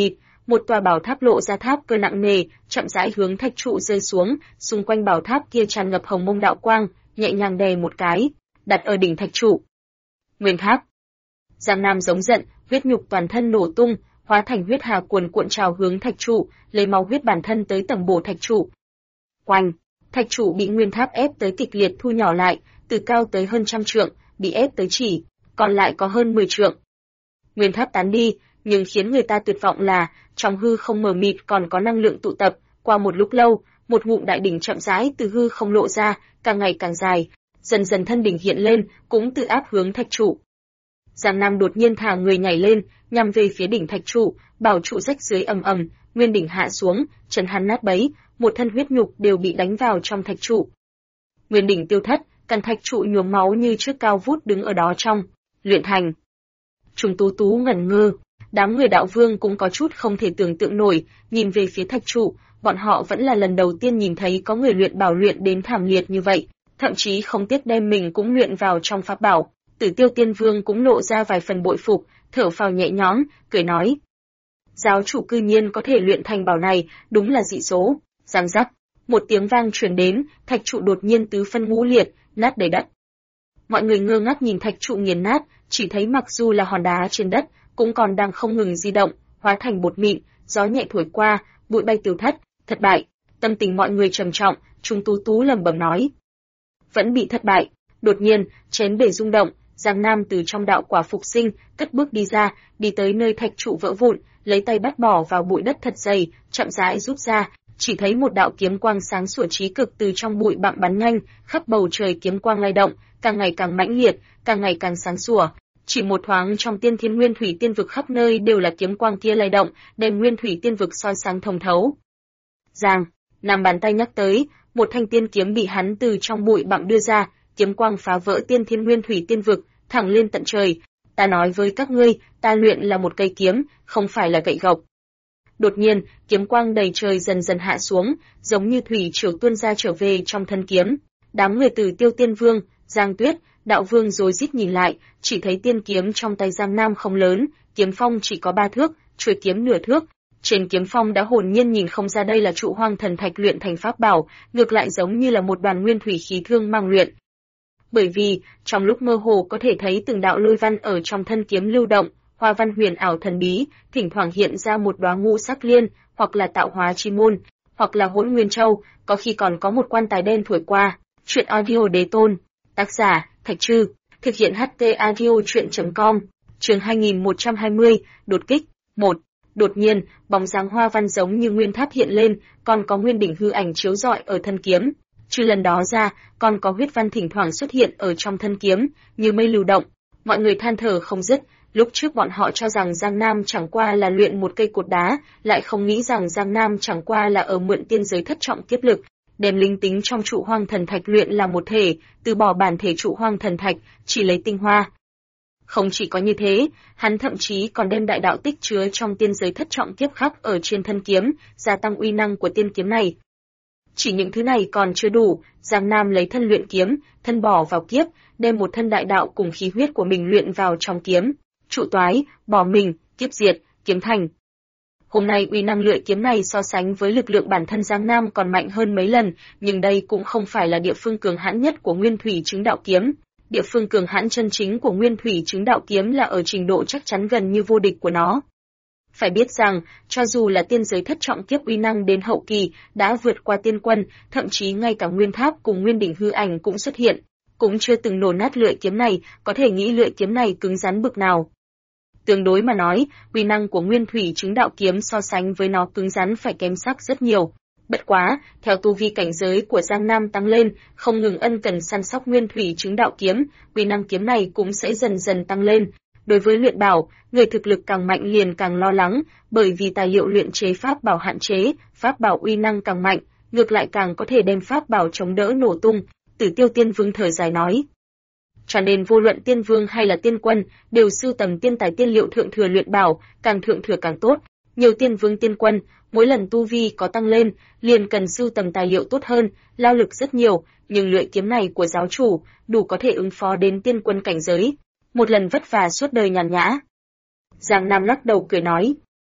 S1: một tòa bảo tháp lộ ra tháp cơ nặng nề, chậm rãi hướng thạch trụ rơi xuống, xung quanh bảo tháp kia tràn ngập hồng mông đạo quang, nhẹ nhàng đè một cái, đặt ở đỉnh thạch trụ. Nguyên tháp. Giang Nam giống giận, huyết nhục toàn thân nổ tung, hóa thành huyết hà cuồn cuộn trào hướng thạch trụ, lấy máu huyết bản thân tới tầm bổ thạch trụ. Oanh, thạch trụ bị nguyên tháp ép tới kịch liệt thu nhỏ lại, từ cao tới hơn 100 trượng, bị ép tới chỉ còn lại có hơn 10 trượng. Nguyên tháp tán đi, nhưng khiến người ta tuyệt vọng là, trong hư không mờ mịt còn có năng lượng tụ tập, qua một lúc lâu, một ngụm đại đỉnh chậm rãi từ hư không lộ ra, càng ngày càng dài, dần dần thân đỉnh hiện lên, cũng tự áp hướng thạch trụ. Giang Nam đột nhiên thả người nhảy lên, nhằm về phía đỉnh thạch trụ, bảo trụ rách dưới ầm ầm, nguyên đỉnh hạ xuống, trần hắn nát bấy, một thân huyết nhục đều bị đánh vào trong thạch trụ. Nguyên đỉnh tiêu thất, căn thạch trụ nhuốm máu như trước cao vút đứng ở đó trong luyện thành. Trùng Tú Tú ngẩn ngơ, đám người đạo vương cũng có chút không thể tưởng tượng nổi, nhìn về phía thạch trụ, bọn họ vẫn là lần đầu tiên nhìn thấy có người luyện bảo luyện đến thảm liệt như vậy, thậm chí không tiếc đem mình cũng luyện vào trong pháp bảo. Tử Tiêu Tiên Vương cũng lộ ra vài phần bội phục, thở phào nhẹ nhõm, cười nói: giáo chủ cư nhiên có thể luyện thành bảo này, đúng là dị số. Giang rắc, một tiếng vang truyền đến, thạch trụ đột nhiên tứ phân ngũ liệt, nát đầy đất. Mọi người ngơ ngác nhìn thạch trụ nghiền nát, chỉ thấy mặc dù là hòn đá trên đất, cũng còn đang không ngừng di động, hóa thành bột mịn, gió nhẹ thổi qua, bụi bay tiêu thất, thất bại. Tâm tình mọi người trầm trọng, Trung Tú Tú lẩm bẩm nói: vẫn bị thất bại. Đột nhiên, chén bể rung động, Giang Nam từ trong đạo quả phục sinh, cất bước đi ra, đi tới nơi thạch trụ vỡ vụn, lấy tay bắt bỏ vào bụi đất thật dày, chậm rãi rút ra, chỉ thấy một đạo kiếm quang sáng sủa trí cực từ trong bụi bặm bắn nhanh, khắp bầu trời kiếm quang lay động, càng ngày càng mãnh liệt, càng ngày càng sáng sủa. Chỉ một thoáng trong Tiên Thiên Nguyên Thủy Tiên vực khắp nơi đều là kiếm quang kia lay động, đem Nguyên Thủy Tiên vực soi sáng thông thấu. Giang Nam bàn tay nhắc tới, một thanh tiên kiếm bị hắn từ trong bụi bặm đưa ra, kiếm quang phá vỡ Tiên Thiên Nguyên Thủy Tiên vực, thẳng lên tận trời. Ta nói với các ngươi, ta luyện là một cây kiếm, không phải là gậy gộc. Đột nhiên, kiếm quang đầy trời dần dần hạ xuống, giống như thủy triều tuôn ra trở về trong thân kiếm. Đám người Tử Tiêu Tiên Vương, Giang Tuyết, Đạo Vương rối rít nhìn lại, chỉ thấy tiên kiếm trong tay Giang Nam không lớn, kiếm phong chỉ có 3 thước, chuôi kiếm nửa thước. Trên kiếm phong đã hồn nhiên nhìn không ra đây là trụ hoang thần thạch luyện thành pháp bảo, ngược lại giống như là một đoàn nguyên thủy khí thương mang luyện. Bởi vì, trong lúc mơ hồ có thể thấy từng đạo lôi văn ở trong thân kiếm lưu động, hoa văn huyền ảo thần bí, thỉnh thoảng hiện ra một đóa ngũ sắc liên, hoặc là tạo hóa chi môn, hoặc là hỗn nguyên châu, có khi còn có một quan tài đen thổi qua. Truyện audio đế tôn. Tác giả, Thạch Trư. Thực hiện HT audio truyện.com. Chương 2120, đột kích. 1. Đột nhiên, bóng dáng hoa văn giống như nguyên tháp hiện lên, còn có nguyên đỉnh hư ảnh chiếu rọi ở thân kiếm. Trừ lần đó ra, còn có huyết văn thỉnh thoảng xuất hiện ở trong thân kiếm, như mây lưu động. Mọi người than thở không dứt, lúc trước bọn họ cho rằng Giang Nam chẳng qua là luyện một cây cột đá, lại không nghĩ rằng Giang Nam chẳng qua là ở mượn tiên giới thất trọng kiếp lực, đem linh tính trong trụ hoang thần thạch luyện là một thể, từ bỏ bản thể trụ hoang thần thạch, chỉ lấy tinh hoa. Không chỉ có như thế, hắn thậm chí còn đem đại đạo tích chứa trong tiên giới thất trọng kiếp khắc ở trên thân kiếm, gia tăng uy năng của tiên kiếm này. Chỉ những thứ này còn chưa đủ, Giang Nam lấy thân luyện kiếm, thân bỏ vào kiếp, đem một thân đại đạo cùng khí huyết của mình luyện vào trong kiếm. Trụ toái, bỏ mình, kiếp diệt, kiếm thành. Hôm nay uy năng luyện kiếm này so sánh với lực lượng bản thân Giang Nam còn mạnh hơn mấy lần, nhưng đây cũng không phải là địa phương cường hãn nhất của Nguyên Thủy Chứng Đạo Kiếm. Địa phương cường hãn chân chính của Nguyên Thủy Chứng Đạo Kiếm là ở trình độ chắc chắn gần như vô địch của nó. Phải biết rằng, cho dù là tiên giới thất trọng kiếp uy năng đến hậu kỳ, đã vượt qua tiên quân, thậm chí ngay cả nguyên tháp cùng nguyên đỉnh hư ảnh cũng xuất hiện, cũng chưa từng nổ nát lưỡi kiếm này, có thể nghĩ lưỡi kiếm này cứng rắn bực nào. Tương đối mà nói, uy năng của Nguyên Thủy Chứng Đạo Kiếm so sánh với nó cứng rắn phải kém sắc rất nhiều. Bất quá, theo tu vi cảnh giới của Giang Nam tăng lên, không ngừng ân cần săn sóc Nguyên Thủy Chứng Đạo Kiếm, uy năng kiếm này cũng sẽ dần dần tăng lên. Đối với luyện bảo, người thực lực càng mạnh liền càng lo lắng, bởi vì tài liệu luyện chế pháp bảo hạn chế, pháp bảo uy năng càng mạnh, ngược lại càng có thể đem pháp bảo chống đỡ nổ tung. Tử Tiêu Tiên Vương thở dài nói. Cho nên vô luận tiên vương hay là tiên quân, đều sưu tầm tiên tài tiên liệu thượng thừa luyện bảo, càng thượng thừa càng tốt. Nhiều tiên vương tiên quân, mỗi lần tu vi có tăng lên, liền cần sưu tầm tài liệu tốt hơn, lao lực rất nhiều, nhưng luyện kiếm này của giáo chủ, đủ có thể ứng phó đến tiên quân cảnh giới. Một lần vất vả suốt đời nhàn nhã. Giang Nam lắc đầu cười nói.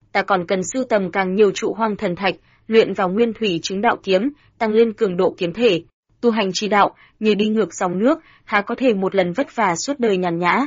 S1: ta còn cần sưu tầm càng nhiều trụ hoang thần thạch, luyện vào nguyên thủy chứng đạo kiếm, tăng lên cường độ kiếm thể. Tu hành chi đạo, như đi ngược dòng nước, há có thể một lần vất vả suốt đời nhàn nhã.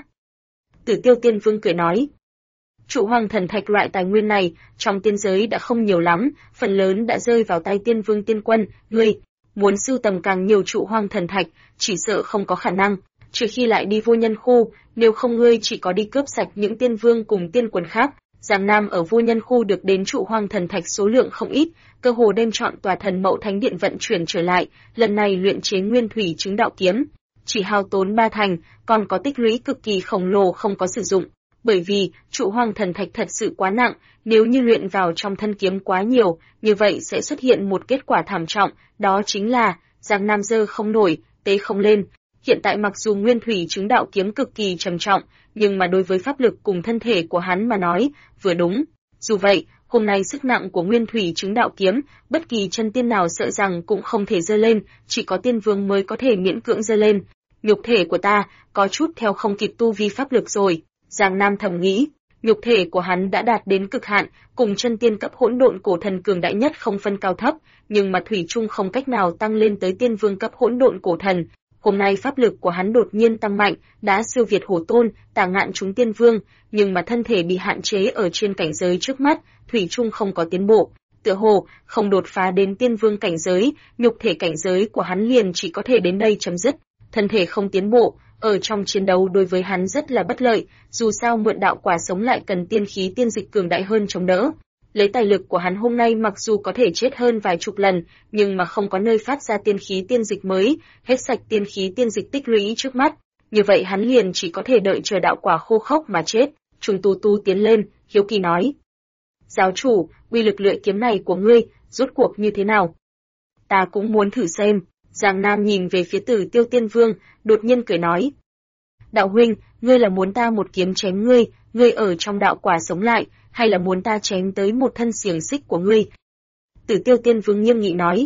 S1: Tử Tiêu Tiên Vương cười nói, trụ hoang thần thạch loại tài nguyên này, trong tiên giới đã không nhiều lắm, phần lớn đã rơi vào tay Tiên Vương Tiên Quân, ngươi muốn sưu tầm càng nhiều trụ hoang thần thạch, chỉ sợ không có khả năng, trừ khi lại đi vô nhân khu, nếu không ngươi chỉ có đi cướp sạch những tiên vương cùng tiên quần khác. Giang Nam ở vô nhân khu được đến trụ hoang thần thạch số lượng không ít, cơ hồ đem chọn tòa thần mẫu thánh điện vận chuyển trở lại, lần này luyện chế nguyên thủy chứng đạo kiếm, chỉ hao tốn 3 thành, còn có tích lũy cực kỳ khổng lồ không có sử dụng. Bởi vì, trụ hoang thần thạch thật sự quá nặng, nếu như luyện vào trong thân kiếm quá nhiều, như vậy sẽ xuất hiện một kết quả thảm trọng, đó chính là, Giang Nam giơ không nổi, tế không lên. Hiện tại mặc dù nguyên thủy chứng đạo kiếm cực kỳ trầm trọng, nhưng mà đối với pháp lực cùng thân thể của hắn mà nói, vừa đúng. Dù vậy, hôm nay sức nặng của nguyên thủy chứng đạo kiếm, bất kỳ chân tiên nào sợ rằng cũng không thể giơ lên, chỉ có tiên vương mới có thể miễn cưỡng giơ lên. Nhục thể của ta, có chút theo không kịp tu vi pháp lực rồi. Giang Nam thầm nghĩ, nhục thể của hắn đã đạt đến cực hạn, cùng chân tiên cấp hỗn độn cổ thần cường đại nhất không phân cao thấp, nhưng mà thủy chung không cách nào tăng lên tới tiên vương cấp hỗn độn cổ thần. Hôm nay pháp lực của hắn đột nhiên tăng mạnh, đã siêu việt Hổ Tôn, Tả Ngạn chúng tiên vương, nhưng mà thân thể bị hạn chế ở trên cảnh giới trước mắt, thủy chung không có tiến bộ. Tựa hồ không đột phá đến tiên vương cảnh giới, nhục thể cảnh giới của hắn liền chỉ có thể đến đây chấm dứt. Thân thể không tiến bộ, ở trong chiến đấu đối với hắn rất là bất lợi, dù sao mượn đạo quả sống lại cần tiên khí tiên dịch cường đại hơn chống đỡ. Lấy tài lực của hắn hôm nay mặc dù có thể chết hơn vài chục lần, nhưng mà không có nơi phát ra tiên khí tiên dịch mới, hết sạch tiên khí tiên dịch tích lũy trước mắt. Như vậy hắn liền chỉ có thể đợi chờ đạo quả khô khốc mà chết. Trùng Tu Tu tiến lên, hiếu kỳ nói. Giáo chủ, uy lực lưỡi kiếm này của ngươi, rốt cuộc như thế nào? Ta cũng muốn thử xem. Giang Nam nhìn về phía Tử Tiêu Tiên Vương, đột nhiên cười nói. Đạo huynh, ngươi là muốn ta một kiếm chém ngươi, ngươi ở trong đạo quả sống lại, hay là muốn ta chém tới một thân xiềng xích của ngươi? Tử Tiêu Tiên Vương nghiêm nghị nói.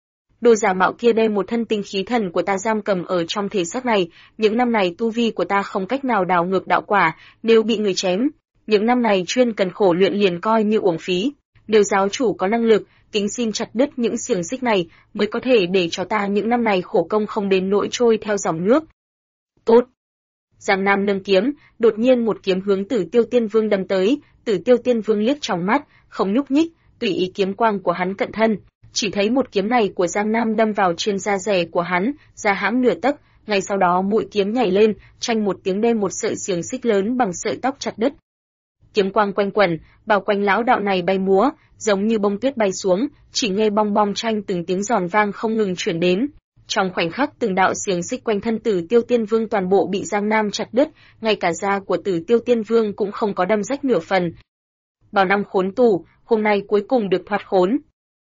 S1: Đồ giả mạo kia đem một thân tinh khí thần của ta giam cầm ở trong thể xác này, những năm này tu vi của ta không cách nào đào ngược đạo quả, nếu bị người chém, những năm này chuyên cần khổ luyện liền coi như uổng phí. Nếu giáo chủ có năng lực, kính xin chặt đứt những xiềng xích này, mới có thể để cho ta những năm này khổ công không đến nỗi trôi theo dòng nước. Tốt. Giang Nam nâng kiếm, đột nhiên một kiếm hướng Tử Tiêu Tiên Vương đâm tới, Tử Tiêu Tiên Vương liếc trong mắt, không nhúc nhích, tùy ý kiếm quang của hắn cận thân, chỉ thấy một kiếm này của Giang Nam đâm vào trên da rẻ của hắn, da hãm nửa tấc, ngay sau đó mũi kiếm nhảy lên, tranh một tiếng đem một sợi xiềng xích lớn bằng sợi tóc chặt đứt. Kiếm quang quanh quẩn, bao quanh lão đạo này bay múa, giống như bông tuyết bay xuống, chỉ nghe bong bong tranh từng tiếng giòn vang không ngừng chuyển đến. Trong khoảnh khắc từng đạo xiềng xích quanh thân Tử Tiêu Tiên Vương toàn bộ bị Giang Nam chặt đứt, ngay cả da của Tử Tiêu Tiên Vương cũng không có đâm rách nửa phần. Bao năm khốn tù, hôm nay cuối cùng được thoát khốn.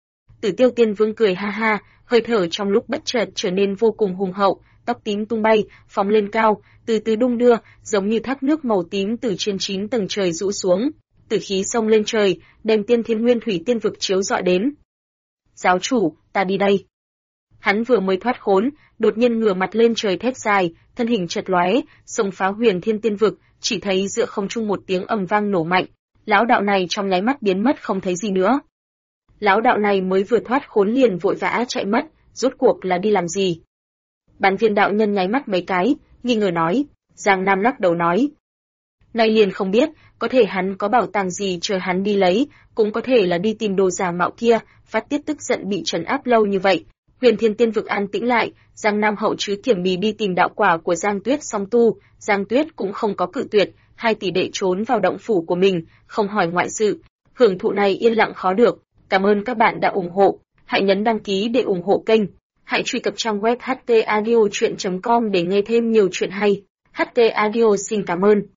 S1: Tử Tiêu Tiên Vương cười ha ha, hơi thở trong lúc bất chợt trở nên vô cùng hùng hậu, tóc tím tung bay, phóng lên cao, từ từ đung đưa, giống như thác nước màu tím từ trên 9 tầng trời rũ xuống, tử khí xông lên trời, đem Tiên Thiên Nguyên Thủy Tiên vực chiếu rọi đến. Giáo chủ, ta đi đây. Hắn vừa mới thoát khốn, đột nhiên ngửa mặt lên trời thét dài, thân hình chật lóe, xông phá Huyền Thiên Tiên vực, chỉ thấy giữa không trung một tiếng ầm vang nổ mạnh, lão đạo này trong nháy mắt biến mất không thấy gì nữa. Lão đạo này mới vừa thoát khốn liền vội vã chạy mất, rốt cuộc là đi làm gì? Bán Viên đạo nhân nháy mắt mấy cái, nghi ngờ nói. Giang Nam lắc đầu nói. Nay liền không biết, có thể hắn có bảo tàng gì chờ hắn đi lấy, cũng có thể là đi tìm đồ giả mạo kia, phát tiết tức giận bị trấn áp lâu như vậy. Huyền Thiên Tiên vực an tĩnh lại, Giang Nam hậu chứ Kiểm Bì đi tìm đạo quả của Giang Tuyết song tu, Giang Tuyết cũng không có cự tuyệt, hai tỷ đệ trốn vào động phủ của mình, không hỏi ngoại sự. Hưởng thụ này yên lặng khó được. Cảm ơn các bạn đã ủng hộ, hãy nhấn đăng ký để ủng hộ kênh. Hãy truy cập trang web htaudio.com để nghe thêm nhiều chuyện hay. HT Audio xin cảm ơn.